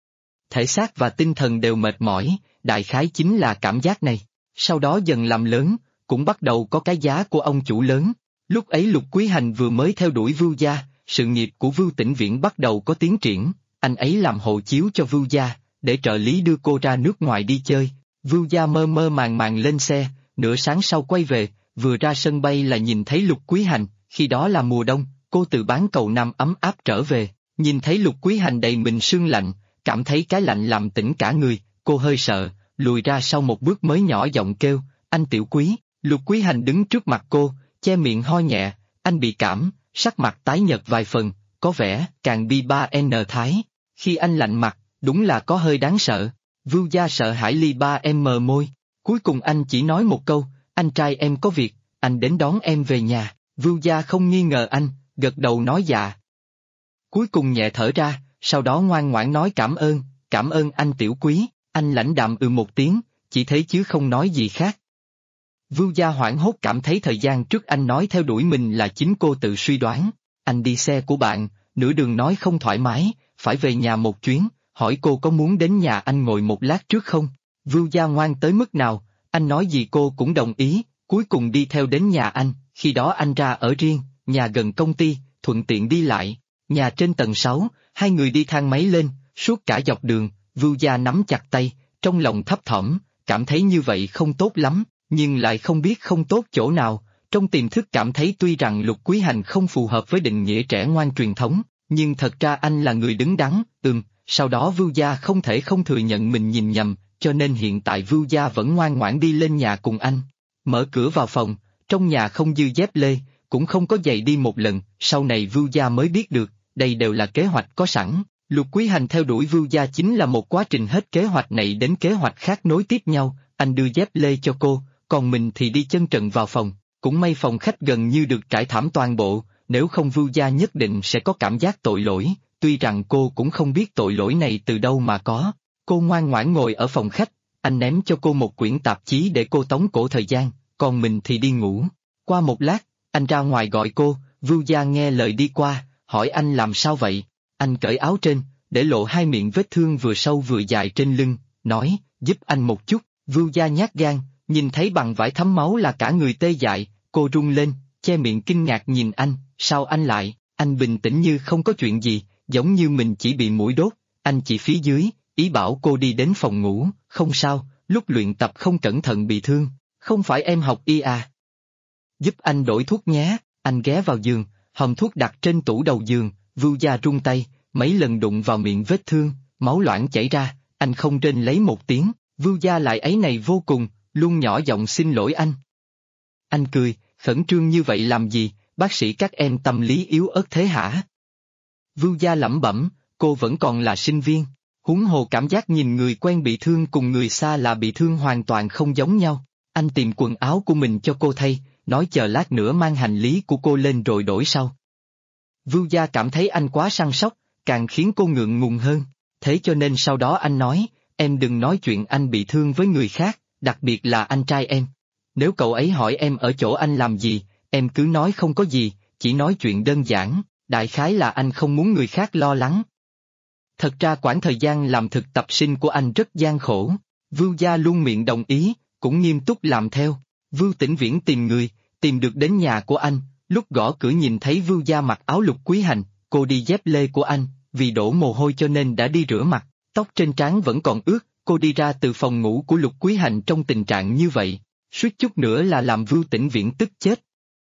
Thể xác và tinh thần đều mệt mỏi, đại khái chính là cảm giác này. Sau đó dần làm lớn, cũng bắt đầu có cái giá của ông chủ lớn. Lúc ấy Lục Quý Hành vừa mới theo đuổi Vưu Gia, sự nghiệp của Vưu Tĩnh Viễn bắt đầu có tiến triển, anh ấy làm hộ chiếu cho Vưu Gia, để trợ lý đưa cô ra nước ngoài đi chơi. Vưu Gia mơ mơ màng màng lên xe, nửa sáng sau quay về, vừa ra sân bay là nhìn thấy Lục Quý Hành, khi đó là mùa đông, cô từ bán cầu Nam ấm áp trở về, nhìn thấy Lục Quý Hành đầy mình sương lạnh, cảm thấy cái lạnh làm tỉnh cả người, cô hơi sợ, lùi ra sau một bước mới nhỏ giọng kêu, anh Tiểu Quý. Lục Quý Hành đứng trước mặt cô, che miệng ho nhẹ, anh bị cảm, sắc mặt tái nhợt vài phần, có vẻ càng bi ba n thái. Khi anh lạnh mặt, đúng là có hơi đáng sợ. Vưu Gia sợ hãi ly ba em mờ môi, cuối cùng anh chỉ nói một câu, anh trai em có việc, anh đến đón em về nhà. Vưu Gia không nghi ngờ anh, gật đầu nói dạ. Cuối cùng nhẹ thở ra, sau đó ngoan ngoãn nói cảm ơn anh Tiểu Quý, anh lãnh đạm một tiếng, chỉ thế chứ không nói gì khác. Vưu Gia hoảng hốt cảm thấy thời gian trước anh nói theo đuổi mình là chính cô tự suy đoán, anh đi xe của bạn, nửa đường nói không thoải mái, phải về nhà một chuyến, hỏi cô có muốn đến nhà anh ngồi một lát trước không? Vưu Gia ngoan tới mức nào, anh nói gì cô cũng đồng ý, cuối cùng đi theo đến nhà anh, khi đó anh ra ở riêng, nhà gần công ty, thuận tiện đi lại, nhà trên tầng 6, hai người đi thang máy lên, suốt cả dọc đường, Vưu Gia nắm chặt tay, trong lòng thấp thỏm, cảm thấy như vậy không tốt lắm, nhưng lại không biết không tốt chỗ nào, trong tiềm thức cảm thấy tuy rằng Lục Quý Hành không phù hợp với định nghĩa trẻ ngoan truyền thống, nhưng thật ra anh là người đứng đắn, sau đó Vưu Gia không thể không thừa nhận mình nhìn nhầm, cho nên hiện tại Vưu Gia vẫn ngoan ngoãn đi lên nhà cùng anh. Mở cửa vào phòng, trong nhà không dư dép lê, cũng không có giày đi một lần, sau này Vưu Gia mới biết được, đây đều là kế hoạch có sẵn. Lục Quý Hành theo đuổi Vưu Gia chính là một quá trình hết kế hoạch này đến kế hoạch khác nối tiếp nhau, anh đưa dép lê cho cô, còn mình thì đi chân trần vào phòng, cũng may phòng khách gần như được trải thảm toàn bộ, nếu không Vưu Gia nhất định sẽ có cảm giác tội lỗi, tuy rằng cô cũng không biết tội lỗi này từ đâu mà có. Cô ngoan ngoãn ngồi ở phòng khách, anh ném cho cô một quyển tạp chí để cô tống cổ thời gian, còn mình thì đi ngủ. Qua một lát, anh ra ngoài gọi cô, Vưu Gia nghe lời đi qua, hỏi anh làm sao vậy. Anh cởi áo trên, để lộ hai miệng vết thương vừa sâu vừa dài trên lưng, nói, giúp anh một chút. Vưu Gia nhát gan, nhìn thấy bằng vải thấm máu là cả người tê dại, cô run lên, che miệng kinh ngạc nhìn anh, sao anh lại, anh bình tĩnh như không có chuyện gì, giống như mình chỉ bị muỗi đốt, anh chỉ phía dưới, ý bảo cô đi đến phòng ngủ, không sao, lúc luyện tập không cẩn thận bị thương, không phải em học y à. Giúp anh đổi thuốc nhé, anh ghé vào giường, hòm thuốc đặt trên tủ đầu giường, Vưu Gia run tay, mấy lần đụng vào miệng vết thương, máu loãng chảy ra, anh không rên lấy một tiếng, Vưu Gia lại áy này vô cùng, luôn nhỏ giọng xin lỗi anh. Anh cười, khẩn trương như vậy làm gì, bác sĩ các em tâm lý yếu ớt thế hả? Vưu Gia lẩm bẩm, cô vẫn còn là sinh viên, huống hồ cảm giác nhìn người quen bị thương cùng người xa lạ bị thương hoàn toàn không giống nhau. Anh tìm quần áo của mình cho cô thay, nói chờ lát nữa mang hành lý của cô lên rồi đổi sau. Vưu Gia cảm thấy anh quá săn sóc, càng khiến cô ngượng ngùng hơn, thế cho nên sau đó anh nói, em đừng nói chuyện anh bị thương với người khác, đặc biệt là anh trai em. Nếu cậu ấy hỏi em ở chỗ anh làm gì, em cứ nói không có gì, chỉ nói chuyện đơn giản, đại khái là anh không muốn người khác lo lắng. Thật ra quãng thời gian làm thực tập sinh của anh rất gian khổ, Vưu Gia luôn miệng đồng ý, cũng nghiêm túc làm theo. Vưu Tĩnh Viễn tìm người, tìm được đến nhà của anh, lúc gõ cửa nhìn thấy Vưu Gia mặc áo Lục Quý Hành, cô đi dép lê của anh, vì đổ mồ hôi cho nên đã đi rửa mặt, tóc trên trán vẫn còn ướt, cô đi ra từ phòng ngủ của Lục Quý Hành trong tình trạng như vậy, suýt chút nữa là làm Vưu Tĩnh Viễn tức chết.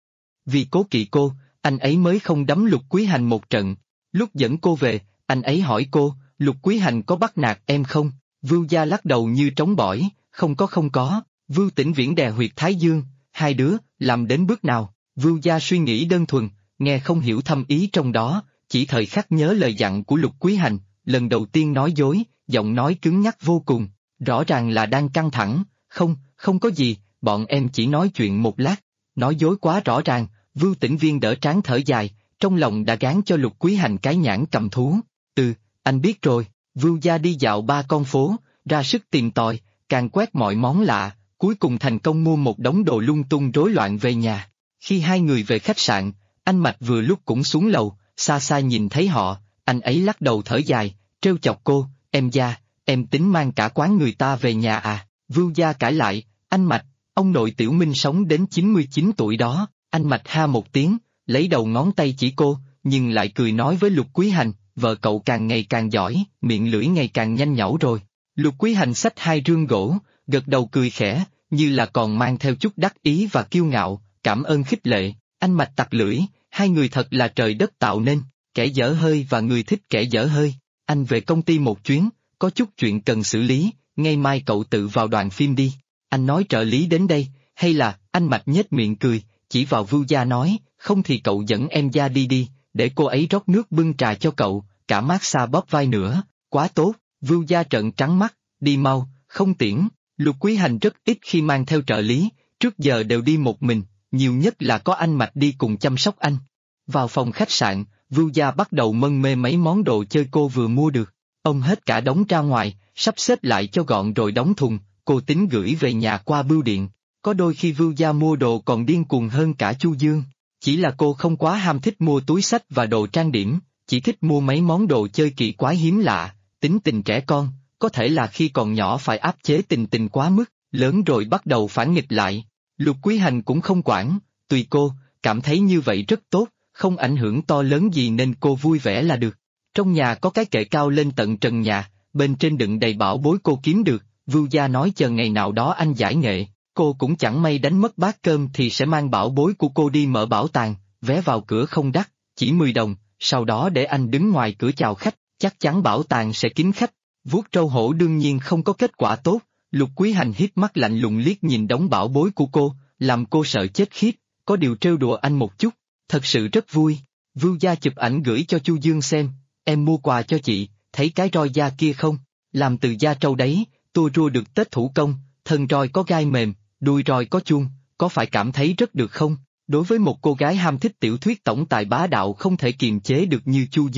Vì cố kỵ cô, anh ấy mới không đấm Lục Quý Hành một trận, lúc dẫn cô về, anh ấy hỏi cô, Lục Quý Hành có bắt nạt em không? Vưu Gia lắc đầu như trống bỏi, không có. Vưu Tĩnh Viễn đè huyệt thái dương, hai đứa, làm đến bước nào? Vưu Gia suy nghĩ đơn thuần, nghe không hiểu thâm ý trong đó, chỉ thời khắc nhớ lời dặn của Lục Quý Hành, lần đầu tiên nói dối, giọng nói cứng nhắc vô cùng, rõ ràng là đang căng thẳng, không có gì, bọn em chỉ nói chuyện một lát, nói dối quá rõ ràng, Vưu Tĩnh Viên đỡ trán thở dài, trong lòng đã gán cho Lục Quý Hành cái nhãn cầm thú, anh biết rồi. Vưu Gia đi dạo 3 con phố, ra sức tìm tòi, càng quét mọi món lạ, cuối cùng thành công mua một đống đồ lung tung rối loạn về nhà. Khi hai người về khách sạn, anh Mạch vừa lúc cũng xuống lầu, xa xa nhìn thấy họ, anh ấy lắc đầu thở dài, trêu chọc cô, em Gia, em tính mang cả quán người ta về nhà à? Vưu Gia cãi lại, anh Mạch, ông nội Tiểu Minh sống đến 99 tuổi đó, anh Mạch ha một tiếng, lấy đầu ngón tay chỉ cô, nhưng lại cười nói với Lục Quý Hành, vợ cậu càng ngày càng giỏi, miệng lưỡi ngày càng nhanh nhảu rồi. Lục Quý Hành xách 2 rương gỗ, gật đầu cười khẽ, như là còn mang theo chút đắc ý và kiêu ngạo, cảm ơn khích lệ, anh Mạch tặc lưỡi, hai người thật là trời đất tạo nên, kẻ dở hơi và người thích kẻ dở hơi. Anh về công ty một chuyến, có chút chuyện cần xử lý, ngày mai cậu tự vào đoàn phim đi. Anh nói trợ lý đến đây, hay là, anh Mạch nhếch miệng cười, chỉ vào Vưu Gia nói, không thì cậu dẫn em Gia đi, để cô ấy rót nước bưng trà cho cậu, cả massage bóp vai nữa, quá tốt. Vưu Gia trợn trắng mắt, đi mau, không tiễn. Lục Quý Hành rất ít khi mang theo trợ lý, trước giờ đều đi một mình, nhiều nhất là có anh Mạch đi cùng chăm sóc anh. Vào phòng khách sạn, Vưu Gia bắt đầu mân mê mấy món đồ chơi cô vừa mua được, ông hết cả đống ra ngoài, sắp xếp lại cho gọn rồi đóng thùng, cô tính gửi về nhà qua bưu điện. Có đôi khi Vưu Gia mua đồ còn điên cuồng hơn cả Chu Dương, chỉ là cô không quá ham thích mua túi xách và đồ trang điểm, chỉ thích mua mấy món đồ chơi kỳ quái hiếm lạ, tính tình trẻ con, có thể là khi còn nhỏ phải áp chế tình quá mức, lớn rồi bắt đầu phản nghịch lại. Lục Quý Hành cũng không quản, tùy cô, cảm thấy như vậy rất tốt, không ảnh hưởng to lớn gì nên cô vui vẻ là được. Trong nhà có cái kệ cao lên tận trần nhà, bên trên đựng đầy bảo bối cô kiếm được, Vưu Gia nói chờ ngày nào đó anh giải nghệ, cô cũng chẳng may đánh mất bát cơm thì sẽ mang bảo bối của cô đi mở bảo tàng, vé vào cửa không đắt, chỉ 10 đồng, sau đó để anh đứng ngoài cửa chào khách, chắc chắn bảo tàng sẽ kín khách. Vuốt trâu hổ đương nhiên không có kết quả tốt, Lục Quý Hành hít mắt lạnh lùng liếc nhìn đống bảo bối của cô, làm cô sợ chết khiếp, có điều trêu đùa anh một chút, thật sự rất vui. Vưu Gia chụp ảnh gửi cho Chu Dương xem, em mua quà cho chị, thấy cái roi da kia không, làm từ da trâu đấy, tua rua được Tết thủ công, thân roi có gai mềm, đuôi roi có chuông, có phải cảm thấy rất được không? Đối với một cô gái ham thích tiểu thuyết tổng tài bá đạo không thể kiềm chế được như Chu Dương,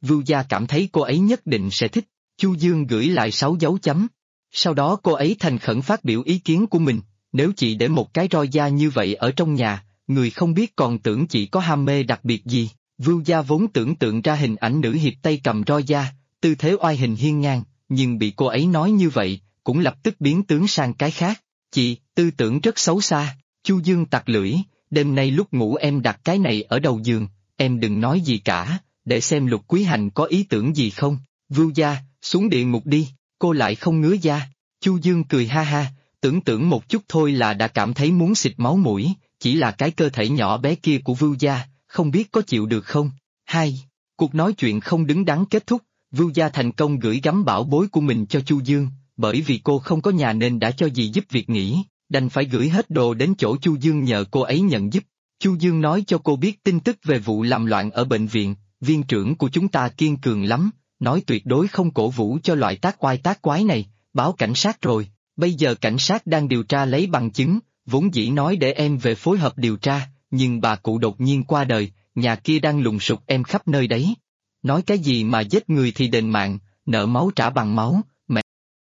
Vưu Gia cảm thấy cô ấy nhất định sẽ thích. Chu Dương gửi lại 6 dấu chấm. Sau đó cô ấy thành khẩn phát biểu ý kiến của mình, nếu chị để một cái roi da như vậy ở trong nhà, người không biết còn tưởng chị có ham mê đặc biệt gì. Vưu Gia vốn tưởng tượng ra hình ảnh nữ hiệp tay cầm roi da, tư thế oai hình hiên ngang, nhưng bị cô ấy nói như vậy, cũng lập tức biến tướng sang cái khác. Chị, tư tưởng rất xấu xa. Chu Dương tặc lưỡi, đêm nay lúc ngủ em đặt cái này ở đầu giường, em đừng nói gì cả, để xem Lục Quý Hành có ý tưởng gì không. Vưu Gia, xuống địa ngục đi, cô lại không ngứa da. Chu Dương cười ha ha, tưởng tượng một chút thôi là đã cảm thấy muốn xịt máu mũi, chỉ là cái cơ thể nhỏ bé kia của Vưu Gia, không biết có chịu được không. Cuộc nói chuyện không đứng đắn kết thúc, Vưu Gia thành công gửi gắm bảo bối của mình cho Chu Dương, bởi vì cô không có nhà nên đã cho dì giúp việc nghỉ, đành phải gửi hết đồ đến chỗ Chu Dương nhờ cô ấy nhận giúp. Chu Dương nói cho cô biết tin tức về vụ làm loạn ở bệnh viện, viên trưởng của chúng ta kiên cường lắm, nói tuyệt đối không cổ vũ cho loại tác oai tác quái này, báo cảnh sát rồi, bây giờ cảnh sát đang điều tra lấy bằng chứng, vốn dĩ nói để em về phối hợp điều tra, nhưng bà cụ đột nhiên qua đời, nhà kia đang lùng sục em khắp nơi đấy. Nói cái gì mà giết người thì đền mạng, nợ máu trả bằng máu, mẹ.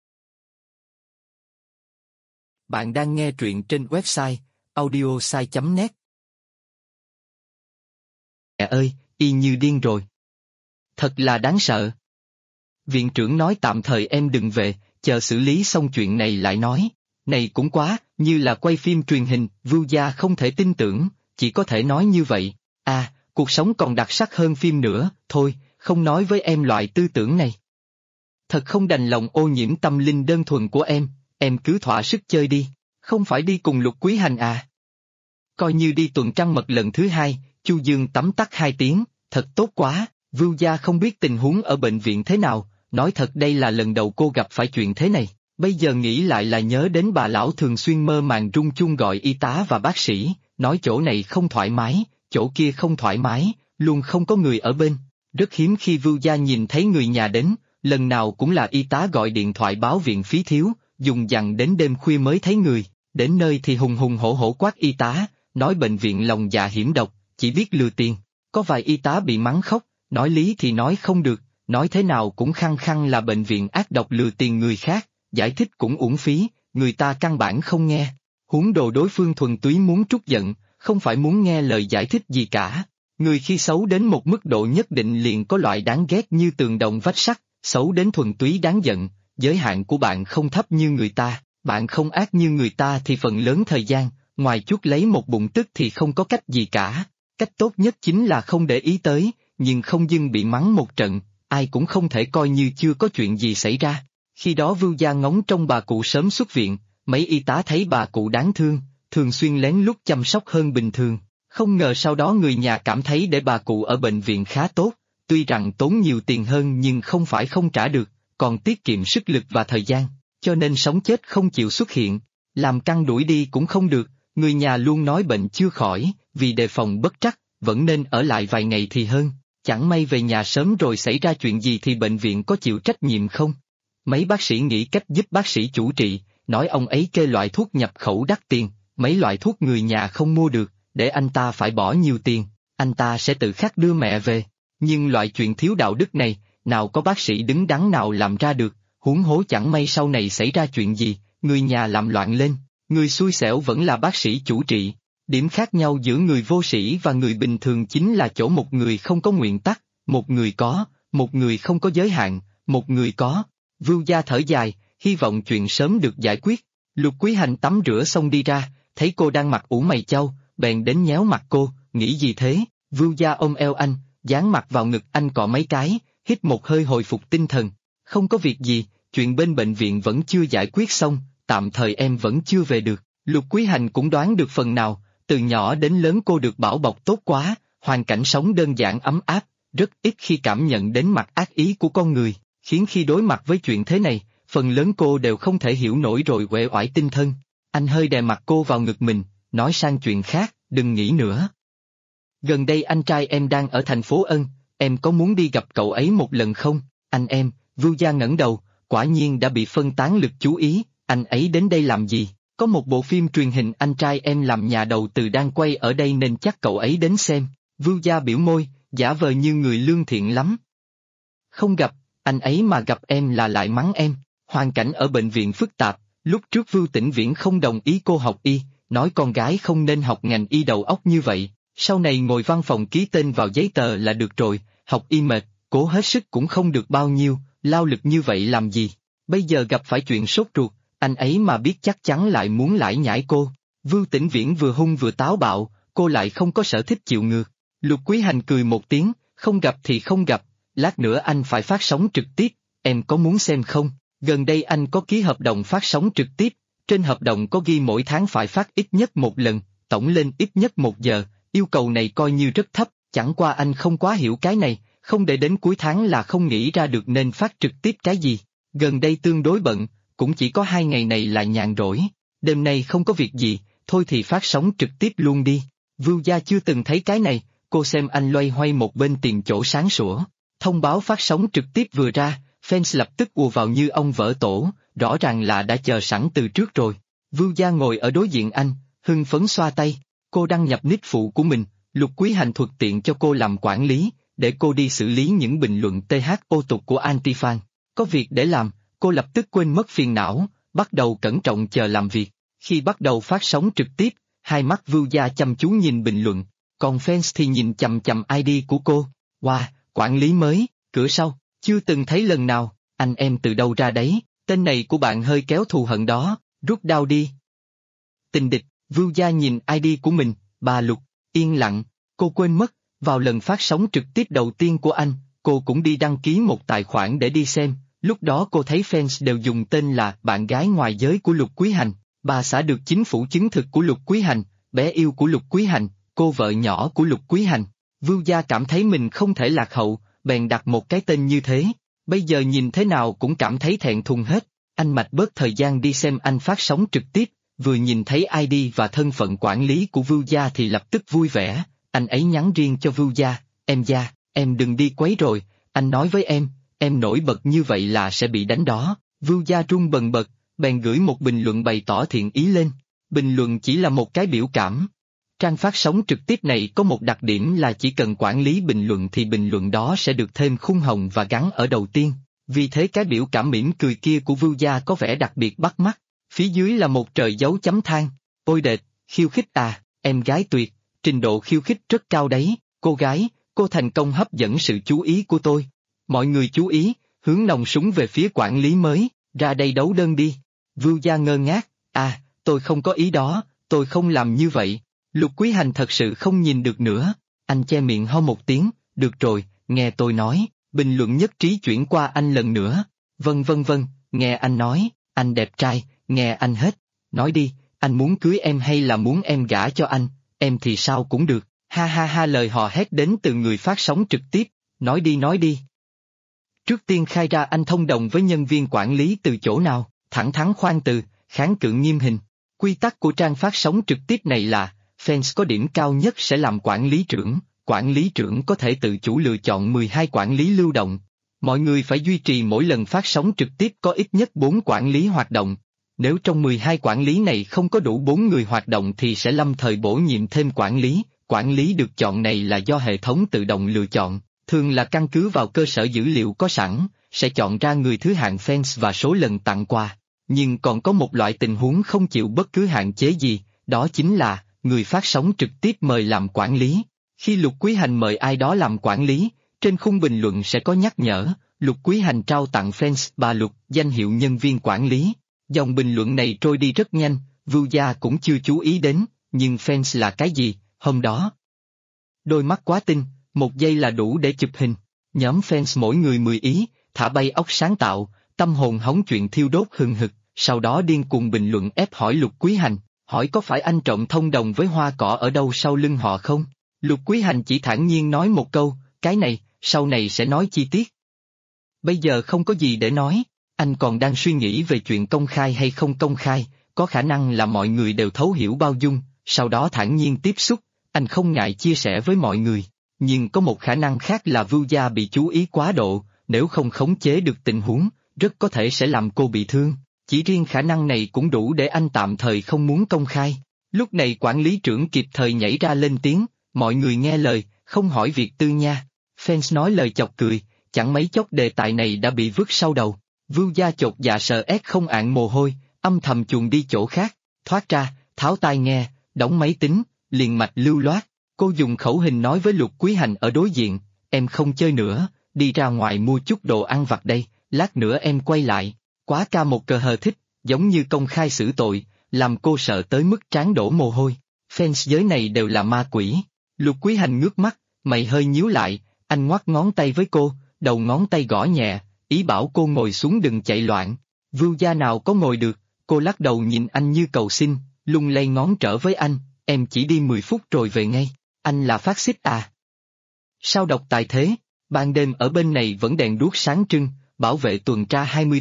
Bạn đang nghe truyện trên website audiosai.net. Mẹ ơi, y như điên rồi. Thật là đáng sợ. Viện trưởng nói tạm thời em đừng về, chờ xử lý xong chuyện này lại nói. Này cũng quá, như là quay phim truyền hình, Vưu Gia không thể tin tưởng, chỉ có thể nói như vậy. À, cuộc sống còn đặc sắc hơn phim nữa, thôi, không nói với em loại tư tưởng này. Thật không đành lòng ô nhiễm tâm linh đơn thuần của em cứ thỏa sức chơi đi, không phải đi cùng Lục Quý Hành à. Coi như đi tuần trăng mật lần thứ 2, Chu Dương tắm tắt 2 tiếng, thật tốt quá, Vưu Gia không biết tình huống ở bệnh viện thế nào, nói thật đây là lần đầu cô gặp phải chuyện thế này, bây giờ nghĩ lại là nhớ đến bà lão thường xuyên mơ màng run chung gọi y tá và bác sĩ, nói chỗ này không thoải mái, chỗ kia không thoải mái, luôn không có người ở bên. Rất hiếm khi Vưu Gia nhìn thấy người nhà đến, lần nào cũng là y tá gọi điện thoại báo viện phí thiếu, dùng dằng đến đêm khuya mới thấy người, đến nơi thì hùng hùng hổ hổ quát y tá, nói bệnh viện lòng dạ hiểm độc, chỉ biết lừa tiền. Có vài y tá bị mắng khóc, nói lý thì nói không được, nói thế nào cũng khăng khăng là bệnh viện ác độc lừa tiền người khác, giải thích cũng uổng phí, người ta căn bản không nghe. Huống đồ đối phương thuần túy muốn trút giận, không phải muốn nghe lời giải thích gì cả. Người khi xấu đến một mức độ nhất định liền có loại đáng ghét như tường đồng vách sắt, xấu đến thuần túy đáng giận, giới hạn của bạn không thấp như người ta, bạn không ác như người ta thì phần lớn thời gian, ngoài chút lấy một bụng tức thì không có cách gì cả. Cách tốt nhất chính là không để ý tới, nhưng không dưng bị mắng một trận, ai cũng không thể coi như chưa có chuyện gì xảy ra. Khi đó Vưu Gia ngóng trông bà cụ sớm xuất viện, mấy y tá thấy bà cụ đáng thương, thường xuyên lén lút chăm sóc hơn bình thường. Không ngờ sau đó người nhà cảm thấy để bà cụ ở bệnh viện khá tốt, tuy rằng tốn nhiều tiền hơn nhưng không phải không trả được, còn tiết kiệm sức lực và thời gian, cho nên sống chết không chịu xuất hiện, làm căng đuổi đi cũng không được, người nhà luôn nói bệnh chưa khỏi, vì đề phòng bất trắc, vẫn nên ở lại vài ngày thì hơn, chẳng may về nhà sớm rồi xảy ra chuyện gì thì bệnh viện có chịu trách nhiệm không? Mấy bác sĩ nghĩ cách giúp bác sĩ chủ trị, nói ông ấy kê loại thuốc nhập khẩu đắt tiền, mấy loại thuốc người nhà không mua được, để anh ta phải bỏ nhiều tiền, anh ta sẽ tự khắc đưa mẹ về. Nhưng loại chuyện thiếu đạo đức này, nào có bác sĩ đứng đắn nào làm ra được, huống hố chẳng may sau này xảy ra chuyện gì, người nhà làm loạn lên, người xui xẻo vẫn là bác sĩ chủ trị. Điểm khác nhau giữa người vô sĩ và người bình thường chính là chỗ một người không có nguyên tắc, một người có, một người không có giới hạn, một người có. Vưu Gia thở dài, hy vọng chuyện sớm được giải quyết. Lục Quý Hành tắm rửa xong đi ra, thấy cô đang mặt ủ mày chau, bèn đến nhéo mặt cô, nghĩ gì thế? Vưu Gia ôm eo anh, dán mặt vào ngực anh cọ mấy cái, hít một hơi hồi phục tinh thần. Không có việc gì, chuyện bên bệnh viện vẫn chưa giải quyết xong, tạm thời em vẫn chưa về được. Lục Quý Hành cũng đoán được phần nào, từ nhỏ đến lớn cô được bảo bọc tốt quá, hoàn cảnh sống đơn giản ấm áp, rất ít khi cảm nhận đến mặt ác ý của con người, khiến khi đối mặt với chuyện thế này, phần lớn cô đều không thể hiểu nổi rồi uể oải tinh thần. Anh hơi đè mặt cô vào ngực mình, nói sang chuyện khác, đừng nghĩ nữa. Gần đây anh trai em đang ở thành phố Ân, em có muốn đi gặp cậu ấy một lần không? Anh em, Vưu Gia ngẩng đầu, quả nhiên đã bị phân tán lực chú ý, anh ấy đến đây làm gì? Có một bộ phim truyền hình anh trai em làm nhà đầu tư đang quay ở đây nên chắc cậu ấy đến xem. Vưu Gia biểu môi, giả vờ như người lương thiện lắm. Không gặp, anh ấy mà gặp em là lại mắng em. Hoàn cảnh ở bệnh viện phức tạp, lúc trước Vưu Tĩnh Viễn không đồng ý cô học y, nói con gái không nên học ngành y đầu óc như vậy, sau này ngồi văn phòng ký tên vào giấy tờ là được rồi, học y mệt, cố hết sức cũng không được bao nhiêu, lao lực như vậy làm gì. Bây giờ gặp phải chuyện sốt ruột, anh ấy mà biết chắc chắn lại muốn lải nhải cô. Vưu Tĩnh Viễn vừa hung vừa táo bạo, cô lại không có sở thích chịu ngược. Lục Quý Hành cười một tiếng, không gặp thì không gặp, lát nữa anh phải phát sóng trực tiếp, em có muốn xem không? Gần đây anh có ký hợp đồng phát sóng trực tiếp, trên hợp đồng có ghi mỗi tháng phải phát ít nhất một lần, tổng lên ít nhất 1 giờ, yêu cầu này coi như rất thấp, chẳng qua anh không quá hiểu cái này, không để đến cuối tháng là không nghĩ ra được nên phát trực tiếp cái gì. Gần đây tương đối bận, cũng chỉ có 2 ngày này là nhàn rỗi, đêm nay không có việc gì, thôi thì phát sóng trực tiếp luôn đi. Vưu Gia chưa từng thấy cái này, cô xem anh loay hoay một bên tìm chỗ sáng sủa. Thông báo phát sóng trực tiếp vừa ra, fans lập tức ùa vào như ông vỡ tổ, rõ ràng là đã chờ sẵn từ trước rồi. Vưu Gia ngồi ở đối diện anh, hưng phấn xoa tay, cô đăng nhập nick phụ của mình, Lục Quý Hành thuận tiện cho cô làm quản lý, để cô đi xử lý những bình luận ô tục của anti-fan. Có việc để làm, cô lập tức quên mất phiền não, bắt đầu cẩn trọng chờ làm việc. Khi bắt đầu phát sóng trực tiếp, hai mắt Vưu Gia chăm chú nhìn bình luận, còn fans thì nhìn chằm chằm ID của cô. Wow, quản lý mới, cửa sau, chưa từng thấy lần nào, anh em từ đâu ra đấy, tên này của bạn hơi kéo thù hận đó, rút đao đi. Tình địch, Vưu Gia nhìn ID của mình, bà Lục, yên lặng, cô quên mất, vào lần phát sóng trực tiếp đầu tiên của anh, cô cũng đi đăng ký một tài khoản để đi xem, lúc đó cô thấy fans đều dùng tên là bạn gái ngoài giới của Lục Quý Hành, bà xã được chính phủ chứng thực của Lục Quý Hành, bé yêu của Lục Quý Hành, cô vợ nhỏ của Lục Quý Hành. Vưu Gia cảm thấy mình không thể lạc hậu, bèn đặt một cái tên như thế, bây giờ nhìn thế nào cũng cảm thấy thẹn thùng hết. Anh mạch bớt thời gian đi xem anh phát sóng trực tiếp, vừa nhìn thấy ID và thân phận quản lý của Vưu Gia thì lập tức vui vẻ, anh ấy nhắn riêng cho Vưu Gia, Gia, em đừng đi quấy rồi, anh nói với em nổi bật như vậy là sẽ bị đánh đó. Vưu Gia run bần bật, bèn gửi một bình luận bày tỏ thiện ý lên, bình luận chỉ là một cái biểu cảm. Trang phát sóng trực tiếp này có một đặc điểm là chỉ cần quản lý bình luận thì bình luận đó sẽ được thêm khung hồng và gắn ở đầu tiên, vì thế cái biểu cảm mỉm cười kia của Vưu Gia có vẻ đặc biệt bắt mắt, phía dưới là một trời dấu chấm than, ôi đệt, khiêu khích à, em gái tuyệt, trình độ khiêu khích rất cao đấy, cô gái, cô thành công hấp dẫn sự chú ý của tôi. Mọi người chú ý, hướng nòng súng về phía quản lý mới, ra đây đấu đơn đi. Vưu Gia ngơ ngác, tôi không có ý đó, tôi không làm như vậy. Lục Quý Hành thật sự không nhìn được nữa, anh che miệng ho một tiếng, được rồi, nghe tôi nói, bình luận nhất trí chuyển qua anh lần nữa. Vâng, nghe anh nói, anh đẹp trai, nghe anh hết, nói đi, anh muốn cưới em hay là muốn em gả cho anh, em thì sao cũng được, ha ha ha. Lời hò hét đến từ người phát sóng trực tiếp, nói đi. Trước tiên khai ra anh thông đồng với nhân viên quản lý từ chỗ nào, thẳng thắn khoan từ, kháng cự nghiêm hình. Quy tắc của trang phát sóng trực tiếp này là, fans có điểm cao nhất sẽ làm quản lý trưởng có thể tự chủ lựa chọn 12 quản lý lưu động. Mọi người phải duy trì mỗi lần phát sóng trực tiếp có ít nhất 4 quản lý hoạt động. Nếu trong 12 quản lý này không có đủ 4 người hoạt động thì sẽ lâm thời bổ nhiệm thêm quản lý được chọn này là do hệ thống tự động lựa chọn, thường là căn cứ vào cơ sở dữ liệu có sẵn, sẽ chọn ra người thứ hạng fans và số lần tặng quà. Nhưng còn có một loại tình huống không chịu bất cứ hạn chế gì, đó chính là người phát sóng trực tiếp mời làm quản lý. Khi Lục Quý Hành mời ai đó làm quản lý, trên khung bình luận sẽ có nhắc nhở, Lục Quý Hành trao tặng fans bà Lục danh hiệu nhân viên quản lý. Dòng bình luận này trôi đi rất nhanh, Vưu Gia cũng chưa chú ý đến, nhưng fans là cái gì, hôm đó. Đôi mắt quá tinh, 1 giây là đủ để chụp hình. Nhóm fans mỗi người 10 ý, thả bay óc sáng tạo, tâm hồn hóng chuyện thiêu đốt hừng hực, sau đó điên cuồng bình luận ép hỏi Lục Quý Hành, hỏi có phải anh trộm thông đồng với hoa cỏ ở đâu sau lưng họ không? Lục Quý Hành chỉ thản nhiên nói một câu, cái này, sau này sẽ nói chi tiết. Bây giờ không có gì để nói, anh còn đang suy nghĩ về chuyện công khai hay không công khai, có khả năng là mọi người đều thấu hiểu bao dung, sau đó thản nhiên tiếp xúc, anh không ngại chia sẻ với mọi người. Nhưng có một khả năng khác là Vưu Gia bị chú ý quá độ, nếu không khống chế được tình huống, rất có thể sẽ làm cô bị thương. Chỉ riêng khả năng này cũng đủ để anh tạm thời không muốn công khai. Lúc này quản lý trưởng kịp thời nhảy ra lên tiếng, mọi người nghe lời, không hỏi việc tư nha. Fans nói lời chọc cười, chẳng mấy chốc đề tài này đã bị vứt sau đầu. Vưu Gia chột dạ sợ ép không ạn mồ hôi, âm thầm chuồn đi chỗ khác, thoát ra, tháo tai nghe, đóng máy tính, liền mạch lưu loát. Cô dùng khẩu hình nói với Lục Quý Hành ở đối diện, em không chơi nữa, đi ra ngoài mua chút đồ ăn vặt đây, lát nữa em quay lại. Quá ca một cờ hờ thích, giống như công khai xử tội, làm cô sợ tới mức trán đổ mồ hôi. Fans giới này đều là ma quỷ. Lục Quý Hành ngước mắt, mày hơi nhíu lại, anh ngoắc ngón tay với cô, đầu ngón tay gõ nhẹ, ý bảo cô ngồi xuống đừng chạy loạn. Vưu Gia nào có ngồi được, cô lắc đầu nhìn anh như cầu xin, lung lay ngón trở với anh, em chỉ đi 10 phút rồi về ngay, anh là phát xít à? Sao độc tài thế? Ban đêm ở bên này vẫn đèn đuốc sáng trưng, bảo vệ tuần tra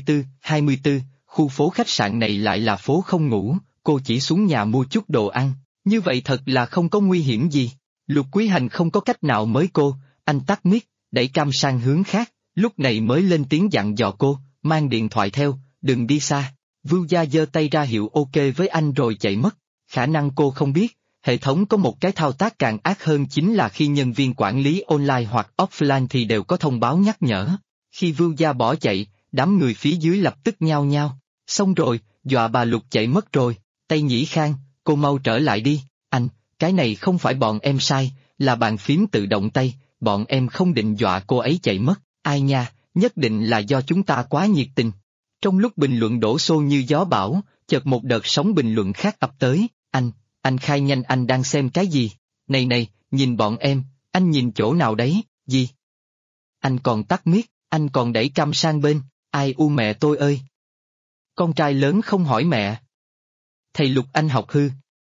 24, khu phố khách sạn này lại là phố không ngủ, cô chỉ xuống nhà mua chút đồ ăn, như vậy thật là không có nguy hiểm gì. Lục Quý Hành không có cách nào mới cô, anh tắt mic, đẩy cam sang hướng khác, lúc này mới lên tiếng dặn dò cô, mang điện thoại theo, đừng đi xa. Vưu Gia giơ tay ra hiệu ok với anh rồi chạy mất, khả năng cô không biết, hệ thống có một cái thao tác càng ác hơn chính là khi nhân viên quản lý online hoặc offline thì đều có thông báo nhắc nhở. Khi Vưu Gia bỏ chạy, đám người phía dưới lập tức nhao nhao, xong rồi, dọa bà Lục chạy mất rồi, Tây Nhĩ Khang, cô mau trở lại đi, anh, cái này không phải bọn em sai, là bàn phím tự động Tây, bọn em không định dọa cô ấy chạy mất, ai nha, nhất định là do chúng ta quá nhiệt tình. Trong lúc bình luận đổ xô như gió bão, chợt một đợt sóng bình luận khác ập tới, anh khai nhanh anh đang xem cái gì, này, nhìn bọn em, anh nhìn chỗ nào đấy, gì? Anh còn tắt mic, anh còn đẩy cam sang bên, ai u mẹ tôi ơi! Con trai lớn không hỏi mẹ. Thầy Lục anh học hư.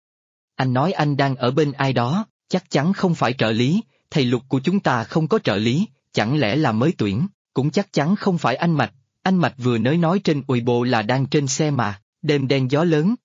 Anh nói anh đang ở bên ai đó, chắc chắn không phải trợ lý, thầy Lục của chúng ta không có trợ lý, chẳng lẽ là mới tuyển, cũng chắc chắn không phải anh Mạch vừa nói trên Weibo là đang trên xe mà, đêm đen gió lớn.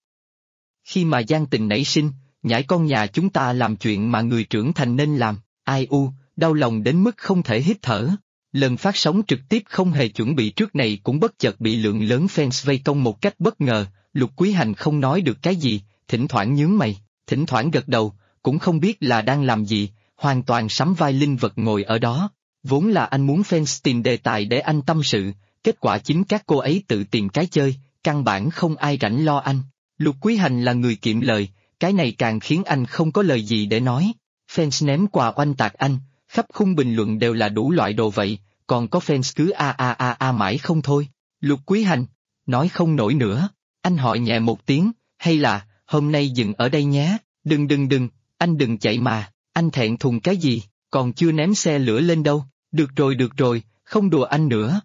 Khi mà gian tình nảy sinh, nhãi con nhà chúng ta làm chuyện mà người trưởng thành nên làm, ai u, đau lòng đến mức không thể hít thở. Lần phát sóng trực tiếp không hề chuẩn bị trước này cũng bất chợt bị lượng lớn fans vây công một cách bất ngờ, Lục Quý Hành không nói được cái gì, thỉnh thoảng nhướng mày, thỉnh thoảng gật đầu, cũng không biết là đang làm gì, hoàn toàn sắm vai linh vật ngồi ở đó. Vốn là anh muốn fans tìm đề tài để anh tâm sự, kết quả chính các cô ấy tự tìm cái chơi, căn bản không ai rảnh lo anh. Lục Quý Hành là người kiệm lời, cái này càng khiến anh không có lời gì để nói. Fans ném quà oanh tạc anh, khắp khung bình luận đều là đủ loại đồ vậy, còn có fans cứ mãi không thôi. Lục Quý Hành, nói không nổi nữa, anh hỏi nhẹ một tiếng, hay là, hôm nay dừng ở đây nhé, đừng, anh đừng chạy mà, anh thẹn thùng cái gì, còn chưa ném xe lửa lên đâu, được rồi, không đùa anh nữa.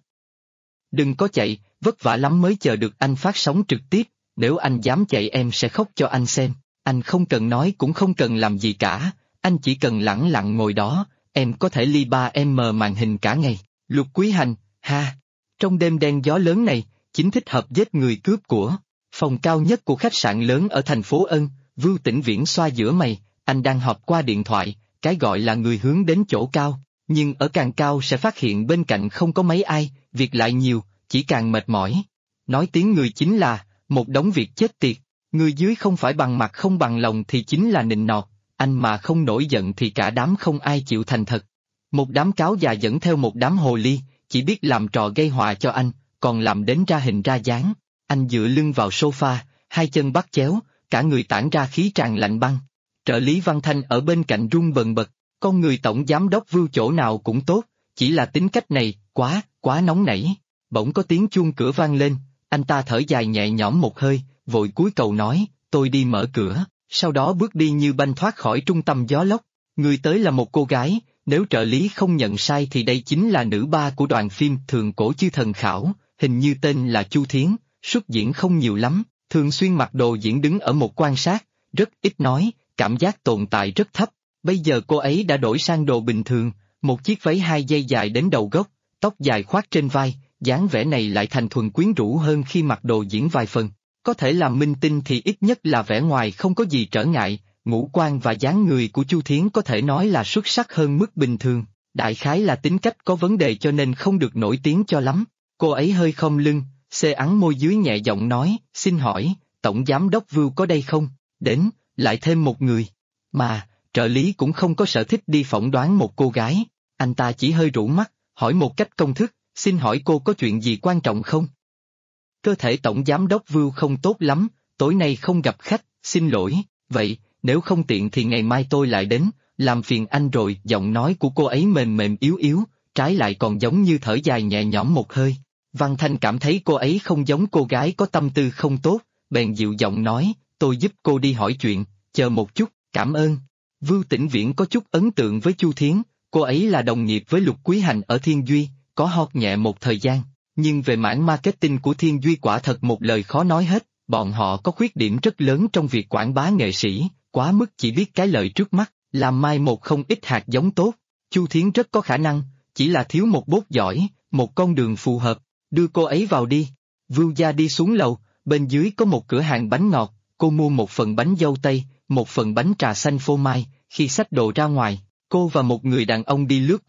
Đừng có chạy, vất vả lắm mới chờ được anh phát sóng trực tiếp, nếu anh dám chạy em sẽ khóc cho anh xem, anh không cần nói cũng không cần làm gì cả, anh chỉ cần lẳng lặng ngồi đó, em có thể ly 3M màn hình cả ngày. Lục Quý Hành, ha, trong đêm đen gió lớn này, chính thích hợp giết người cướp của. Phòng cao nhất của khách sạn lớn ở thành phố Ân, Vưu Tĩnh Viễn xoa giữa mày, anh đang họp qua điện thoại, cái gọi là người hướng đến chỗ cao, nhưng ở càng cao sẽ phát hiện bên cạnh không có mấy ai, việc lại nhiều, chỉ càng mệt mỏi. Nói tiếng người chính là, một đống việc chết tiệt, người dưới không phải bằng mặt không bằng lòng thì chính là nịnh nọt, anh mà không nổi giận thì cả đám không ai chịu thành thật. Một đám cáo già dẫn theo một đám hồ ly, chỉ biết làm trò gây họa cho anh, còn làm đến ra hình ra dáng. Anh dựa lưng vào sofa, hai chân bắt chéo, cả người tản ra khí tràn lạnh băng. Trợ lý Văn Thanh ở bên cạnh run bần bật, con người tổng giám đốc Vưu chỗ nào cũng tốt, chỉ là tính cách này, quá nóng nảy. Bỗng có tiếng chuông cửa vang lên, anh ta thở dài nhẹ nhõm một hơi, vội cúi cầu nói, tôi đi mở cửa, sau đó bước đi như banh thoát khỏi trung tâm gió lốc. Người tới là một cô gái, nếu trợ lý không nhận sai thì đây chính là nữ ba của đoàn phim Thượng Cổ Chư Thần Khảo, hình như tên là Chu Thiến, xuất diễn không nhiều lắm, thường xuyên mặc đồ diễn đứng ở một quan sát, rất ít nói, cảm giác tồn tại rất thấp. Bây giờ cô ấy đã đổi sang đồ bình thường, một chiếc váy 2 dây dài đến đầu gốc, tóc dài khoác trên vai, dáng vẻ này lại thành thuần quyến rũ hơn khi mặc đồ diễn vài phần. Có thể làm minh tinh thì ít nhất là vẻ ngoài không có gì trở ngại, ngũ quan và dáng người của Chu Thiến có thể nói là xuất sắc hơn mức bình thường, đại khái là tính cách có vấn đề cho nên không được nổi tiếng cho lắm. Cô ấy hơi khom lưng, xê ắng môi dưới nhẹ giọng nói, xin hỏi, Tổng Giám đốc Vưu có đây không? Đến, lại thêm một người. Mà, trợ lý cũng không có sở thích đi phỏng đoán một cô gái, anh ta chỉ hơi rũ mắt, hỏi một cách công thức, xin hỏi cô có chuyện gì quan trọng không? Cơ thể tổng giám đốc Vưu không tốt lắm, tối nay không gặp khách, xin lỗi, vậy, nếu không tiện thì ngày mai tôi lại đến, làm phiền anh rồi. Giọng nói của cô ấy mềm mềm yếu yếu, trái lại còn giống như thở dài nhẹ nhõm một hơi. Văn Thanh cảm thấy cô ấy không giống cô gái có tâm tư không tốt, bèn dịu giọng nói, tôi giúp cô đi hỏi chuyện, chờ một chút, cảm ơn. Vưu Tĩnh Viễn có chút ấn tượng với Chu Thiến, cô ấy là đồng nghiệp với Lục Quý Hành ở Thiên Duy, có hot nhẹ một thời gian, nhưng về mảng marketing của Thiên Duy quả thật một lời khó nói hết, bọn họ có khuyết điểm rất lớn trong việc quảng bá nghệ sĩ, quá mức chỉ biết cái lợi trước mắt, làm mai một không ít hạt giống tốt. Chu Thiến rất có khả năng, chỉ là thiếu một bốt giỏi, một con đường phù hợp, đưa cô ấy vào đi. Vưu Gia đi xuống lầu, bên dưới có một cửa hàng bánh ngọt, cô mua một phần bánh dâu tây, một phần bánh trà xanh phô mai, khi xách đồ ra ngoài, cô và một người đàn ông đi lướt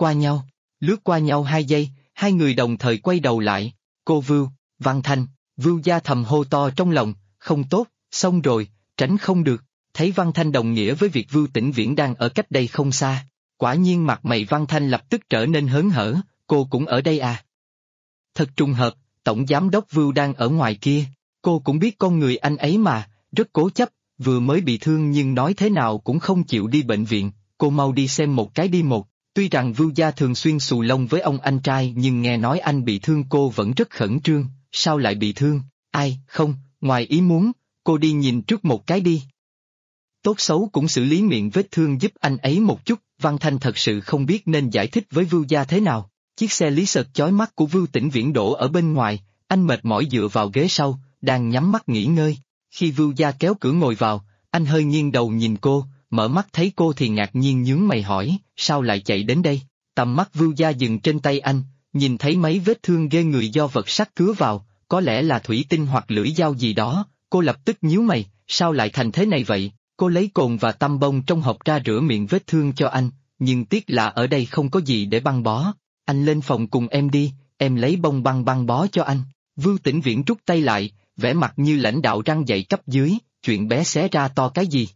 qua nhau 2 giây, hai người đồng thời quay đầu lại, cô Vưu, Văn Thanh, Vưu Gia thầm hô to trong lòng, không tốt, xong rồi, tránh không được, thấy Văn Thanh đồng nghĩa với việc Vưu Tĩnh Viễn đang ở cách đây không xa, quả nhiên mặt mày Văn Thanh lập tức trở nên hớn hở, cô cũng ở đây à? Thật trùng hợp, tổng giám đốc Vưu đang ở ngoài kia, cô cũng biết con người anh ấy mà, rất cố chấp, vừa mới bị thương nhưng nói thế nào cũng không chịu đi bệnh viện, cô mau đi xem một cái đi một. Tuy rằng Vưu Gia thường xuyên xù lông với ông anh trai nhưng nghe nói anh bị thương cô vẫn rất khẩn trương, sao lại bị thương, ai, không, ngoài ý muốn, cô đi nhìn trước một cái đi. Tốt xấu cũng xử lý miệng vết thương giúp anh ấy một chút, Văn Thanh thật sự không biết nên giải thích với Vưu Gia thế nào. Chiếc xe lý sợt chói mắt của Vưu Tĩnh Viễn đổ ở bên ngoài, anh mệt mỏi dựa vào ghế sau, đang nhắm mắt nghỉ ngơi. Khi Vưu Gia kéo cửa ngồi vào, anh hơi nghiêng đầu nhìn cô, mở mắt thấy cô thì ngạc nhiên nhướng mày hỏi, sao lại chạy đến đây? Tầm mắt Vưu Gia dừng trên tay anh, nhìn thấy mấy vết thương ghê người do vật sắt cứa vào, có lẽ là thủy tinh hoặc lưỡi dao gì đó, cô lập tức nhíu mày, sao lại thành thế này vậy? Cô lấy cồn và tăm bông trong hộp ra rửa miệng vết thương cho anh, nhưng tiếc là ở đây không có gì để băng bó. Anh lên phòng cùng em đi, em lấy bông băng bó cho anh. Vưu Tĩnh Viễn rút tay lại, vẻ mặt như lãnh đạo răng dạy cấp dưới, chuyện bé xé ra to cái gì?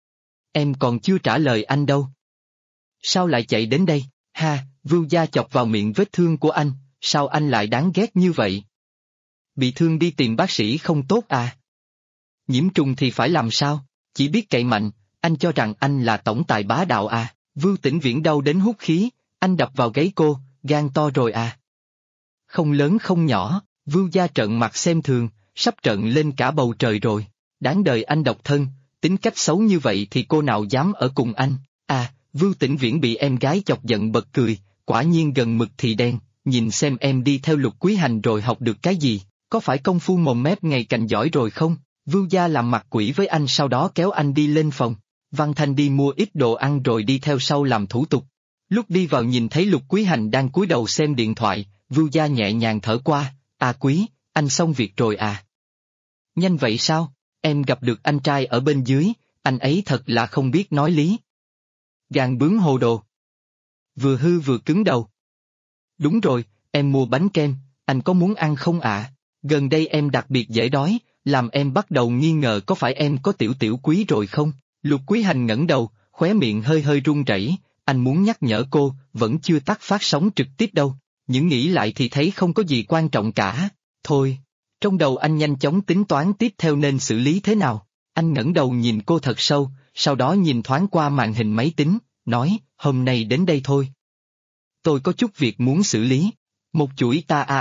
Em còn chưa trả lời anh đâu. Sao lại chạy đến đây? Ha, Vưu Gia chọc vào miệng vết thương của anh, sao anh lại đáng ghét như vậy? Bị thương đi tìm bác sĩ không tốt à? Nhiễm trùng thì phải làm sao? Chỉ biết cậy mạnh, anh cho rằng anh là tổng tài bá đạo à? Vưu Tĩnh Viễn đau đến hút khí, anh đập vào gáy cô, gan to rồi à? Không lớn không nhỏ, Vưu Gia trợn mặt xem thường, sắp trợn lên cả bầu trời rồi. Đáng đời anh độc thân, tính cách xấu như vậy thì cô nào dám ở cùng anh? À, Vưu Tĩnh Viễn bị em gái chọc giận bật cười, quả nhiên gần mực thì đen, nhìn xem em đi theo Lục Quý Hành rồi học được cái gì, có phải công phu mồm mép ngày cạnh giỏi rồi không? Vưu Gia làm mặt quỷ với anh sau đó kéo anh đi lên phòng. Văn Thanh đi mua ít đồ ăn rồi đi theo sau làm thủ tục. Lúc đi vào nhìn thấy Lục Quý Hành đang cúi đầu xem điện thoại, Vưu Gia nhẹ nhàng thở qua, à Quý, anh xong việc rồi à? Nhanh vậy sao? Em gặp được anh trai ở bên dưới, anh ấy thật là không biết nói lý. Gàn bướng hồ đồ. Vừa hư vừa cứng đầu. Đúng rồi, em mua bánh kem, anh có muốn ăn không ạ? Gần đây em đặc biệt dễ đói, làm em bắt đầu nghi ngờ có phải em có tiểu Quý rồi không? Lục Quý Hành ngẩng đầu, khóe miệng hơi hơi run rẩy, anh muốn nhắc nhở cô, vẫn chưa tắt phát sóng trực tiếp đâu, nhưng nghĩ lại thì thấy không có gì quan trọng cả, thôi. Trong đầu anh nhanh chóng tính toán tiếp theo nên xử lý thế nào, anh ngẩng đầu nhìn cô thật sâu, sau đó nhìn thoáng qua màn hình máy tính, nói, hôm nay đến đây thôi. Tôi có chút việc muốn xử lý. Một chuỗi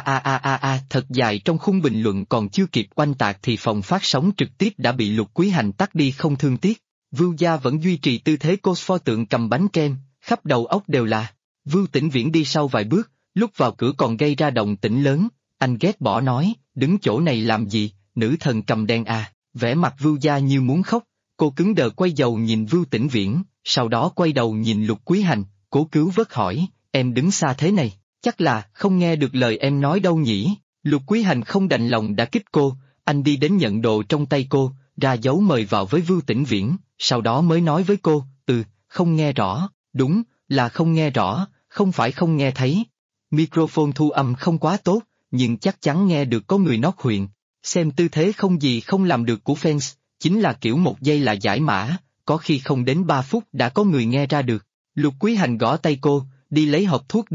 thật dài trong khung bình luận còn chưa kịp oanh tạc thì phòng phát sóng trực tiếp đã bị Lục Quý Hành tắt đi không thương tiếc. Vưu Gia vẫn duy trì tư thế pose pho tượng cầm bánh kem, khắp đầu óc đều là. Vưu Tĩnh Viễn đi sau vài bước, lúc vào cửa còn gây ra động tĩnh lớn, anh ghét bỏ nói, đứng chỗ này làm gì, nữ thần cầm đèn à, vẻ mặt Vưu Gia như muốn khóc, cô cứng đờ quay đầu nhìn Vưu Tĩnh Viễn, sau đó quay đầu nhìn Lục Quý Hành, cố cứu vớt hỏi, em đứng xa thế này, chắc là không nghe được lời em nói đâu nhỉ. Lục Quý Hành không đành lòng đã kích cô, anh đi đến nhận đồ trong tay cô, ra dấu mời vào với Vưu Tĩnh Viễn, sau đó mới nói với cô, không nghe rõ, đúng, là không nghe rõ, không phải không nghe thấy. Microphone thu âm không quá tốt, nhưng chắc chắn nghe được có người nót huyện. Xem tư thế không gì không làm được của fans, chính là kiểu một giây là giải mã, có khi không đến 3 phút đã có người nghe ra được. Lục Quý Hành gõ tay cô, đi lấy hộp thuốc đi.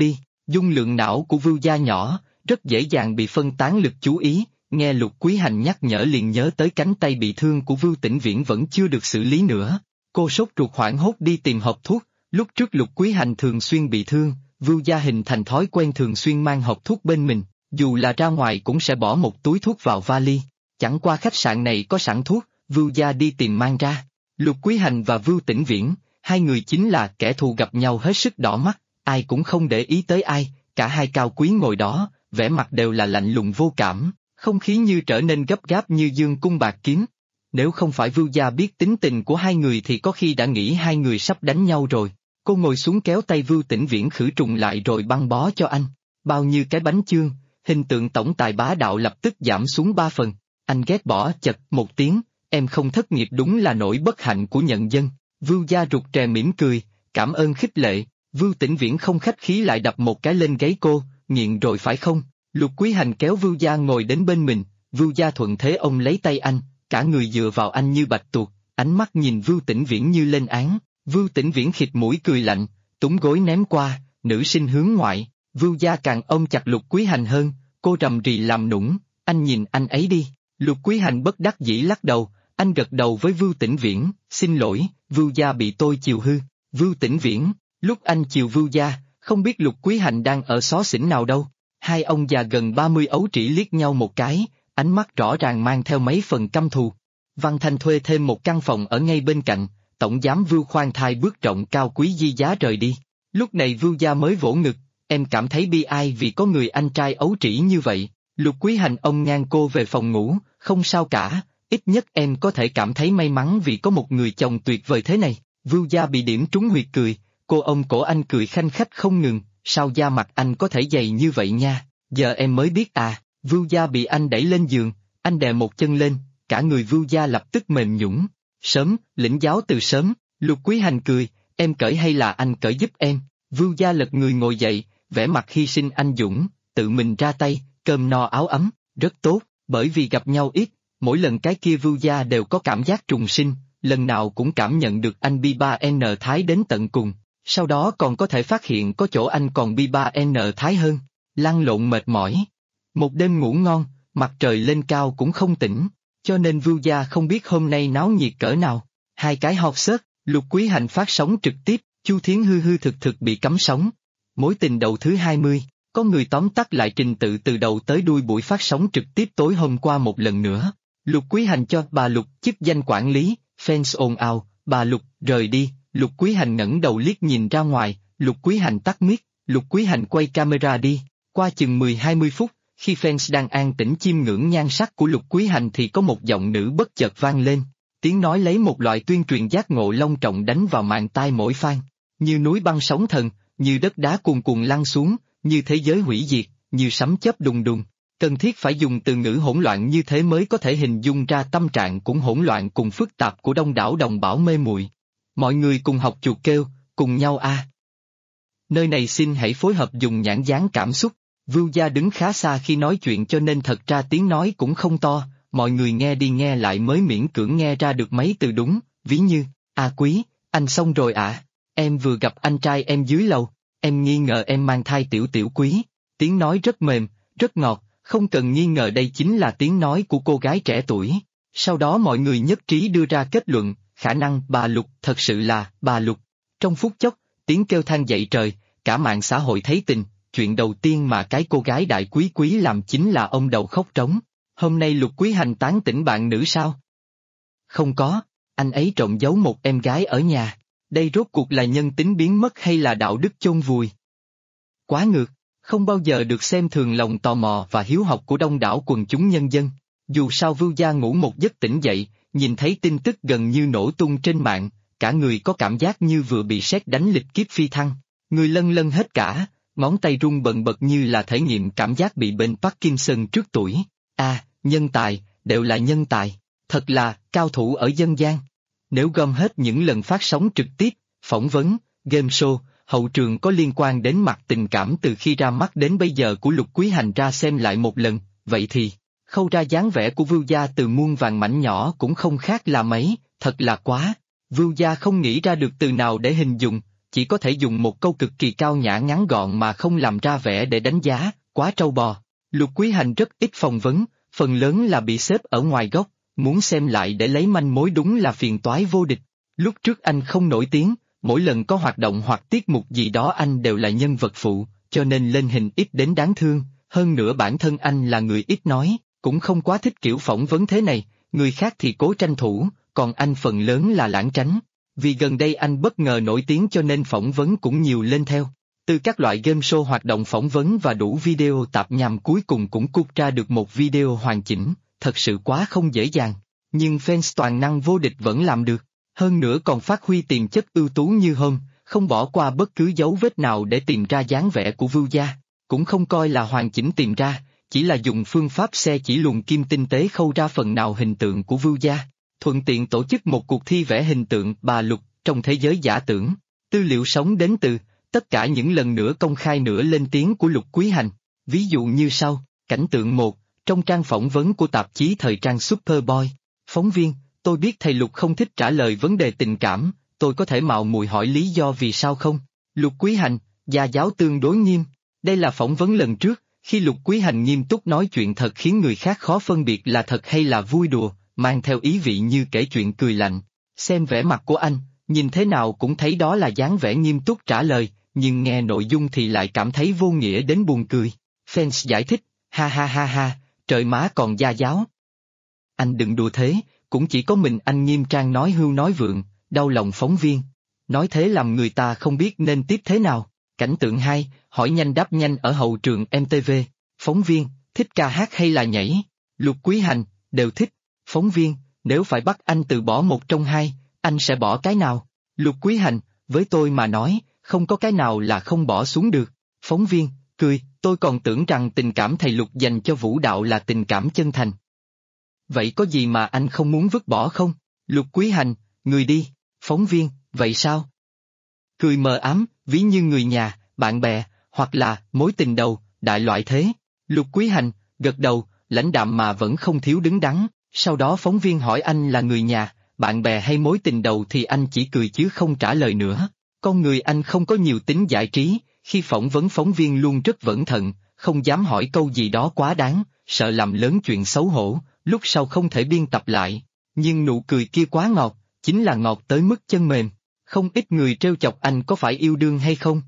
Dung lượng não của Vưu Gia nhỏ, rất dễ dàng bị phân tán lực chú ý, nghe Lục Quý Hành nhắc nhở liền nhớ tới cánh tay bị thương của Vưu Tĩnh Viễn vẫn chưa được xử lý nữa. Cô sốt ruột hoảng hốt đi tìm hộp thuốc, lúc trước Lục Quý Hành thường xuyên bị thương, Vưu Gia hình thành thói quen thường xuyên mang hộp thuốc bên mình, dù là ra ngoài cũng sẽ bỏ một túi thuốc vào vali. Chẳng qua khách sạn này có sẵn thuốc, Vưu Gia đi tìm mang ra. Lục Quý Hành và Vưu Tĩnh Viễn, hai người chính là kẻ thù gặp nhau hết sức đỏ mắt, ai cũng không để ý tới ai, cả hai cao quý ngồi đó, vẻ mặt đều là lạnh lùng vô cảm, không khí như trở nên gấp gáp như dương cung bạc kiếm. Nếu không phải Vưu Gia biết tính tình của hai người thì có khi đã nghĩ hai người sắp đánh nhau rồi. Cô ngồi xuống kéo tay Vưu Tĩnh Viễn khử trùng lại rồi băng bó cho anh. Bao nhiêu cái bánh chưng, hình tượng tổng tài bá đạo lập tức giảm xuống 3 phần. Anh ghét bỏ chật một tiếng, em không thất nghiệp đúng là nỗi bất hạnh của nhân dân. Vưu Gia rụt rè mỉm cười, cảm ơn khích lệ. Vưu Tĩnh Viễn không khách khí lại đập một cái lên gáy cô, nghiện rồi phải không? Lục Quý Hành kéo Vưu Gia ngồi đến bên mình, Vưu Gia thuận thế ôm lấy tay anh, cả người dựa vào anh như bạch tuộc, ánh mắt nhìn Vưu Tĩnh Viễn như lên án. Vưu Tĩnh Viễn khịt mũi cười lạnh, túng gối ném qua, nữ sinh hướng ngoại. Vưu Gia càng ôm chặt Lục Quý Hành hơn, cô rầm rì làm nũng, anh nhìn anh ấy đi. Lục Quý Hành bất đắc dĩ lắc đầu, anh gật đầu với Vưu Tĩnh Viễn, xin lỗi, Vưu Gia bị tôi chiều hư. Vưu Tĩnh Viễn, lúc anh chiều Vưu Gia, không biết Lục Quý Hành đang ở xó xỉnh nào đâu. Hai ông già gần 30 ấu trĩ liếc nhau một cái, ánh mắt rõ ràng mang theo mấy phần căm thù. Văn Thanh thuê thêm một căn phòng ở ngay bên cạnh, tổng giám Vưu khoan thai bước trọng cao quý di giá rời đi. Lúc này Vưu Gia mới vỗ ngực, em cảm thấy bi ai vì có người anh trai ấu trĩ như vậy. Lục Quý Hành ông ngang cô về phòng ngủ, không sao cả, ít nhất em có thể cảm thấy may mắn vì có một người chồng tuyệt vời thế này. Vưu Gia bị điểm trúng huyệt cười, cô ôm cổ anh cười khanh khách không ngừng, sao da mặt anh có thể dày như vậy nha, giờ em mới biết à. Vưu Gia bị anh đẩy lên giường, anh đè một chân lên, cả người Vưu Gia lập tức mềm nhũn. Sớm, lĩnh giáo từ sớm. Lục Quý Hành cười, em cởi hay là anh cởi giúp em? Vưu Gia lật người ngồi dậy, vẻ mặt hy sinh anh dũng, tự mình ra tay, cơm no áo ấm, rất tốt, bởi vì gặp nhau ít, mỗi lần cái kia Vưu Gia đều có cảm giác trùng sinh, lần nào cũng cảm nhận được anh bi-3N thái đến tận cùng, sau đó còn có thể phát hiện có chỗ anh còn bi-3N thái hơn, lăn lộn mệt mỏi. Một đêm ngủ ngon, mặt trời lên cao cũng không tỉnh, cho nên Vưu Gia không biết hôm nay náo nhiệt cỡ nào. Hai cái hot search, Lục Quý Hành phát sóng trực tiếp, Chu Thiến hư hư thực thực bị cấm sóng. Mối tình đầu thứ 20, có người tóm tắt lại trình tự từ đầu tới đuôi buổi phát sóng trực tiếp tối hôm qua một lần nữa. Lục Quý Hành cho bà Lục chức danh quản lý, fans ồn ào, bà Lục rời đi. Lục Quý Hành ngẩng đầu liếc nhìn ra ngoài, Lục Quý Hành tắt mic, Lục Quý Hành quay camera đi. Qua chừng 10-20 phút, khi fans đang an tĩnh chiêm ngưỡng nhan sắc của Lục Quý Hành thì có một giọng nữ bất chợt vang lên. Tiếng nói lấy một loại tuyên truyền giác ngộ long trọng đánh vào màng tai mỗi fan. Như núi băng sóng thần, như đất đá cuồn cuộn lăn xuống, như thế giới hủy diệt, như sấm chớp đùng đùng. Cần thiết phải dùng từ ngữ hỗn loạn như thế mới có thể hình dung ra tâm trạng cũng hỗn loạn cùng phức tạp của đông đảo đồng bào mê muội. Mọi người cùng học chuột kêu, cùng nhau a. Nơi này xin hãy phối hợp dùng nhãn dán cảm xúc. Vưu Gia đứng khá xa khi nói chuyện cho nên thật ra tiếng nói cũng không to, mọi người nghe đi nghe lại mới miễn cưỡng nghe ra được mấy từ đúng, ví như, Quý, anh xong rồi ạ, em vừa gặp anh trai em dưới lầu, em nghi ngờ em mang thai tiểu tiểu Quý. Tiếng nói rất mềm, rất ngọt, không cần nghi ngờ đây chính là tiếng nói của cô gái trẻ tuổi. Sau đó mọi người nhất trí đưa ra kết luận, khả năng bà Lục thật sự là bà Lục. Trong phút chốc, tiếng kêu than dậy trời, cả mạng xã hội thấy tình. Chuyện đầu tiên mà cái cô gái đại quý quý làm chính là ông đầu khóc trống. Hôm nay Lục Quý Hành tán tỉnh bạn nữ sao? Không có, anh ấy trộm giấu một em gái ở nhà. Đây rốt cuộc là nhân tính biến mất hay là đạo đức chôn vùi? Quá ngược, không bao giờ được xem thường lòng tò mò và hiếu học của đông đảo quần chúng nhân dân. Dù sao Vưu Gia ngủ một giấc tỉnh dậy, nhìn thấy tin tức gần như nổ tung trên mạng, cả người có cảm giác như vừa bị sét đánh lịch kiếp phi thăng. Người lân lân hết cả. Ngón tay run bần bật như là thể nghiệm cảm giác bị bệnh Parkinson trước tuổi. Nhân tài, đều là nhân tài, thật là cao thủ ở dân gian. Nếu gom hết những lần phát sóng trực tiếp, phỏng vấn, game show, hậu trường có liên quan đến mặt tình cảm từ khi ra mắt đến bây giờ của Lục Quý Hành ra xem lại một lần, vậy thì, khâu ra dáng vẻ của Vưu Gia từ muôn vàn mảnh nhỏ cũng không khác là mấy, thật là quá. Vưu Gia không nghĩ ra được từ nào để hình dung, chỉ có thể dùng một câu cực kỳ cao nhã ngắn gọn mà không làm ra vẻ để đánh giá, quá trâu bò. Lục Quý Hành rất ít phỏng vấn, phần lớn là bị xếp ở ngoài góc, muốn xem lại để lấy manh mối đúng là phiền toái vô địch. Lúc trước anh không nổi tiếng, mỗi lần có hoạt động hoặc tiết mục gì đó anh đều là nhân vật phụ, cho nên lên hình ít đến đáng thương, hơn nữa bản thân anh là người ít nói, cũng không quá thích kiểu phỏng vấn thế này, người khác thì cố tranh thủ, còn anh phần lớn là lảng tránh. Vì gần đây anh bất ngờ nổi tiếng cho nên phỏng vấn cũng nhiều lên theo. Từ các loại game show hoạt động phỏng vấn và đủ video tạp nham cuối cùng cũng cút ra được một video hoàn chỉnh, thật sự quá không dễ dàng. Nhưng fans toàn năng vô địch vẫn làm được, hơn nữa còn phát huy tiềm chất ưu tú như hôm, không bỏ qua bất cứ dấu vết nào để tìm ra dáng vẻ của Vưu Gia, cũng không coi là hoàn chỉnh tìm ra, chỉ là dùng phương pháp xe chỉ luồn kim tinh tế khâu ra phần nào hình tượng của Vưu Gia, thuận tiện tổ chức một cuộc thi vẽ hình tượng bà Lục trong thế giới giả tưởng. Tư liệu sống đến từ tất cả những lần nữa công khai nửa lên tiếng của Lục Quý Hành, ví dụ như sau, cảnh tượng 1, trong trang phỏng vấn của tạp chí thời trang Superboy. Phóng viên, tôi biết thầy Lục không thích trả lời vấn đề tình cảm, tôi có thể mạo muội hỏi lý do vì sao không? Lục Quý Hành, gia giáo tương đối nghiêm. Đây là phỏng vấn lần trước, khi Lục Quý Hành nghiêm túc nói chuyện thật khiến người khác khó phân biệt là thật hay là vui đùa, mang theo ý vị như kể chuyện cười lạnh. Xem vẻ mặt của anh, nhìn thế nào cũng thấy đó là dáng vẻ nghiêm túc trả lời, nhưng nghe nội dung thì lại cảm thấy vô nghĩa đến buồn cười. Fans giải thích, ha ha ha ha, trời má còn gia giáo. Anh đừng đùa thế, cũng chỉ có mình anh nghiêm trang nói hưu nói vượng, đau lòng phóng viên. Nói thế làm người ta không biết nên tiếp thế nào. Cảnh tượng 2, hỏi nhanh đáp nhanh ở hậu trường MTV. Phóng viên, thích ca hát hay là nhảy? Lục Quý Hành, đều thích. Phóng viên, nếu phải bắt anh từ bỏ một trong hai, anh sẽ bỏ cái nào? Lục Quý Hành, với tôi mà nói, không có cái nào là không bỏ xuống được. Phóng viên, cười, tôi còn tưởng rằng tình cảm thầy Lục dành cho vũ đạo là tình cảm chân thành. Vậy có gì mà anh không muốn vứt bỏ không? Lục Quý Hành, người đi. Phóng viên, vậy sao? Cười mờ ám, ví như người nhà, bạn bè, hoặc là mối tình đầu, đại loại thế. Lục Quý Hành, gật đầu, lãnh đạm mà vẫn không thiếu đứng đắn. Sau đó phóng viên hỏi anh là người nhà, bạn bè hay mối tình đầu thì anh chỉ cười chứ không trả lời nữa. Con người anh không có nhiều tính giải trí, khi phỏng vấn phóng viên luôn rất cẩn thận, không dám hỏi câu gì đó quá đáng, sợ làm lớn chuyện xấu hổ, lúc sau không thể biên tập lại. Nhưng nụ cười kia quá ngọt, chính là ngọt tới mức chân mềm. Không ít người trêu chọc anh có phải yêu đương hay không?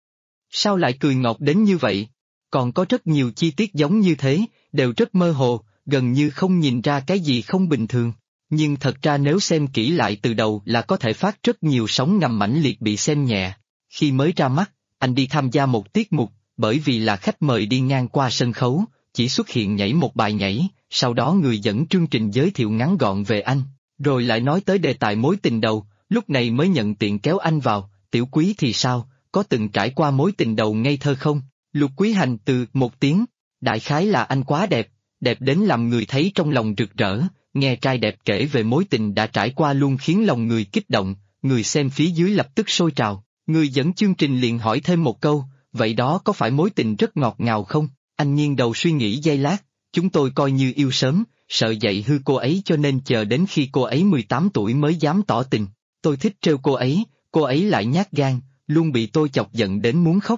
Sao lại cười ngọt đến như vậy? Còn có rất nhiều chi tiết giống như thế, đều rất mơ hồ, gần như không nhìn ra cái gì không bình thường. Nhưng thật ra nếu xem kỹ lại từ đầu là có thể phát rất nhiều sóng ngầm mãnh liệt bị xem nhẹ. Khi mới ra mắt, anh đi tham gia một tiết mục, bởi vì là khách mời đi ngang qua sân khấu, chỉ xuất hiện nhảy một bài nhảy, sau đó người dẫn chương trình giới thiệu ngắn gọn về anh, rồi lại nói tới đề tài mối tình đầu, lúc này mới nhận tiện kéo anh vào, Tiểu Quý thì sao, có từng trải qua mối tình đầu ngây thơ không? Lục Quý Hành từ một tiếng, đại khái là anh quá đẹp, đẹp đến làm người thấy trong lòng rực rỡ, nghe trai đẹp kể về mối tình đã trải qua luôn khiến lòng người kích động, người xem phía dưới lập tức sôi trào, người dẫn chương trình liền hỏi thêm một câu, vậy đó có phải mối tình rất ngọt ngào không? Anh nghiêng đầu suy nghĩ giây lát, chúng tôi coi như yêu sớm, sợ dạy hư cô ấy cho nên chờ đến khi cô ấy 18 tuổi mới dám tỏ tình, tôi thích trêu cô ấy lại nhát gan, luôn bị tôi chọc giận đến muốn khóc.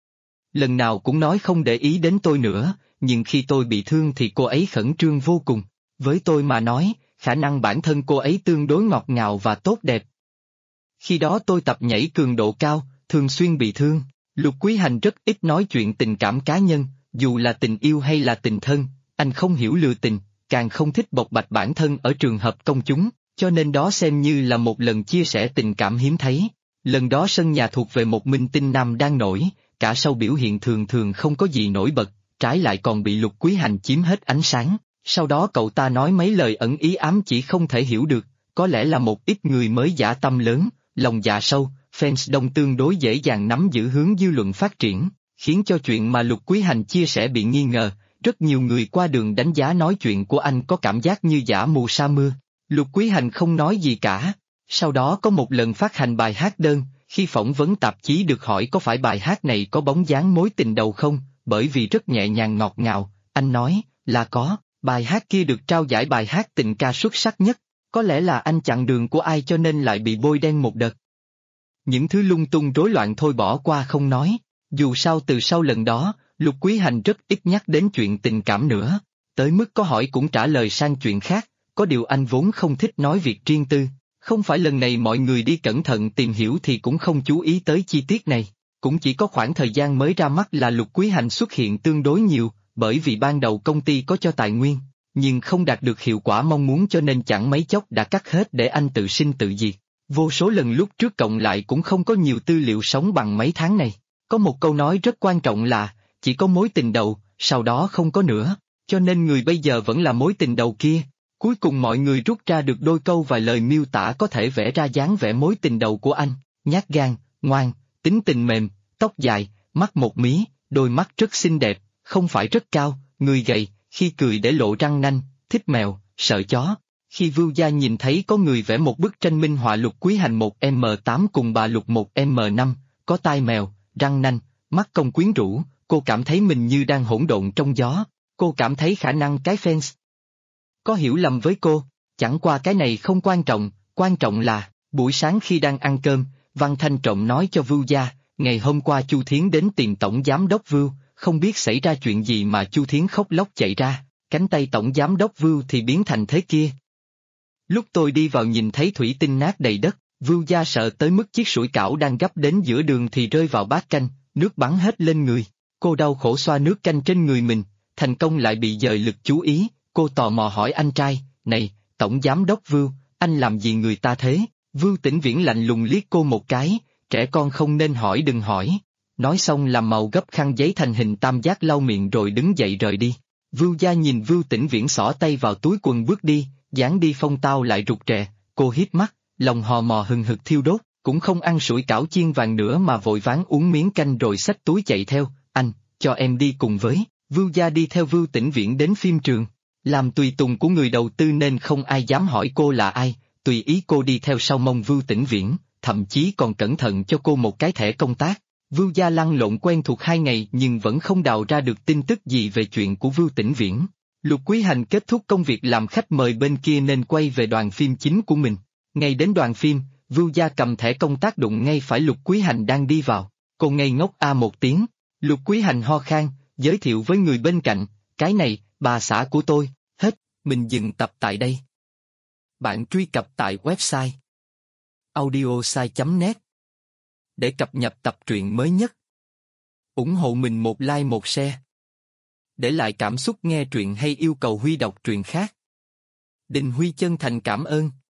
Lần nào cũng nói không để ý đến tôi nữa, nhưng khi tôi bị thương thì cô ấy khẩn trương vô cùng. Với tôi mà nói, khả năng bản thân cô ấy tương đối ngọt ngào và tốt đẹp. Khi đó tôi tập nhảy cường độ cao, thường xuyên bị thương. Lục Quý Hành rất ít nói chuyện tình cảm cá nhân, dù là tình yêu hay là tình thân, anh không hiểu lừa tình, càng không thích bộc bạch bản thân ở trường hợp công chúng, cho nên đó xem như là một lần chia sẻ tình cảm hiếm thấy. Lần đó sân nhà thuộc về một minh tinh nam đang nổi, cả sau biểu hiện thường thường không có gì nổi bật, trái lại còn bị Lục Quý Hành chiếm hết ánh sáng. Sau đó cậu ta nói mấy lời ẩn ý ám chỉ không thể hiểu được, có lẽ là một ít người mới dã tâm lớn, lòng dạ sâu, fans đông tương đối dễ dàng nắm giữ hướng dư luận phát triển, khiến cho chuyện mà Lục Quý Hành chia sẻ bị nghi ngờ, rất nhiều người qua đường đánh giá nói chuyện của anh có cảm giác như giả mù sa mưa. Lục Quý Hành không nói gì cả. Sau đó có một lần phát hành bài hát đơn, khi phỏng vấn tạp chí được hỏi có phải bài hát này có bóng dáng mối tình đầu không, bởi vì rất nhẹ nhàng ngọt ngào, anh nói, là có, bài hát kia được trao giải bài hát tình ca xuất sắc nhất, có lẽ là anh chặn đường của ai cho nên lại bị bôi đen một đợt. Những thứ lung tung rối loạn thôi bỏ qua không nói. Dù sao từ sau lần đó, Lục Quý Hành rất ít nhắc đến chuyện tình cảm nữa. Tới mức có hỏi cũng trả lời sang chuyện khác, có điều anh vốn không thích nói việc riêng tư. Không phải lần này mọi người đi cẩn thận tìm hiểu thì cũng không chú ý tới chi tiết này. Cũng chỉ có khoảng thời gian mới ra mắt là Lục Quý Hành xuất hiện tương đối nhiều, bởi vì ban đầu công ty có cho tài nguyên, nhưng không đạt được hiệu quả mong muốn cho nên chẳng mấy chốc đã cắt hết để anh tự sinh tự diệt. Vô số lần lúc trước cộng lại cũng không có nhiều tư liệu sống bằng mấy tháng này. Có một câu nói rất quan trọng là, chỉ có mối tình đầu, sau đó không có nữa, cho nên người bây giờ vẫn là mối tình đầu kia. Cuối cùng mọi người rút ra được đôi câu và lời miêu tả có thể vẽ ra dáng vẻ mối tình đầu của anh, nhát gan, ngoan, tính tình mềm, tóc dài, mắt một mí, đôi mắt rất xinh đẹp, không phải rất cao, người gầy, khi cười để lộ răng nanh, thích mèo, sợ chó. Khi Vưu Gia nhìn thấy có người vẽ một bức tranh minh họa Lục Quý Hành 1M8 cùng bà Lục 1M5, có tai mèo, răng nanh, mắt công quyến rũ, cô cảm thấy mình như đang hỗn độn trong gió. Cô cảm thấy khả năng cái fans có hiểu lầm với cô, chẳng qua cái này không quan trọng là, buổi sáng khi đang ăn cơm, Văn Thanh trộm nói cho Vưu Gia, ngày hôm qua Chu Thiến đến tìm tổng giám đốc Vưu, không biết xảy ra chuyện gì mà Chu Thiến khóc lóc chạy ra, cánh tay tổng giám đốc Vưu thì biến thành thế kia. Lúc tôi đi vào nhìn thấy thủy tinh nát đầy đất, Vưu Gia sợ tới mức chiếc sủi cảo đang gấp đến giữa đường thì rơi vào bát canh, nước bắn hết lên người. Cô đau khổ xoa nước canh trên người mình, thành công lại bị dời lực chú ý, cô tò mò hỏi anh trai, này, tổng giám đốc Vưu, anh làm gì người ta thế? Vưu Tĩnh Viễn lạnh lùng liếc cô một cái, trẻ con không nên hỏi đừng hỏi. Nói xong làm màu gấp khăn giấy thành hình tam giác lau miệng rồi đứng dậy rời đi. Vưu Gia nhìn Vưu Tĩnh Viễn xỏ tay vào túi quần bước đi, dáng đi phong tao lại rụt rè, cô híp mắt, lòng hò mò hừng hực thiêu đốt, cũng không ăn sủi cảo chiên vàng nữa mà vội vàng uống miếng canh rồi xách túi chạy theo, anh, cho em đi cùng với. Vưu Gia đi theo Vưu Tĩnh Viễn đến phim trường. Làm tùy tùng của người đầu tư nên không ai dám hỏi cô là ai, tùy ý cô đi theo sau mông Vưu Tĩnh Viễn, thậm chí còn cẩn thận cho cô một cái thẻ công tác. Vưu Gia lăn lộn quen thuộc 2 ngày nhưng vẫn không đào ra được tin tức gì về chuyện của Vưu Tĩnh Viễn. Lục Quý Hành kết thúc công việc làm khách mời bên kia nên quay về đoàn phim chính của mình. Ngay đến đoàn phim, Vưu Gia cầm thẻ công tác đụng ngay phải Lục Quý Hành đang đi vào. Cô ngây ngốc một tiếng. Lục Quý Hành ho khan, giới thiệu với người bên cạnh, cái này, bà xã của tôi, hết, mình dừng tập tại đây. Bạn truy cập tại website audiosai.net để cập nhật tập truyện mới nhất. Ủng hộ mình một like một share. Để lại cảm xúc nghe truyện hay yêu cầu Huy đọc truyện khác. Đình Huy chân thành cảm ơn.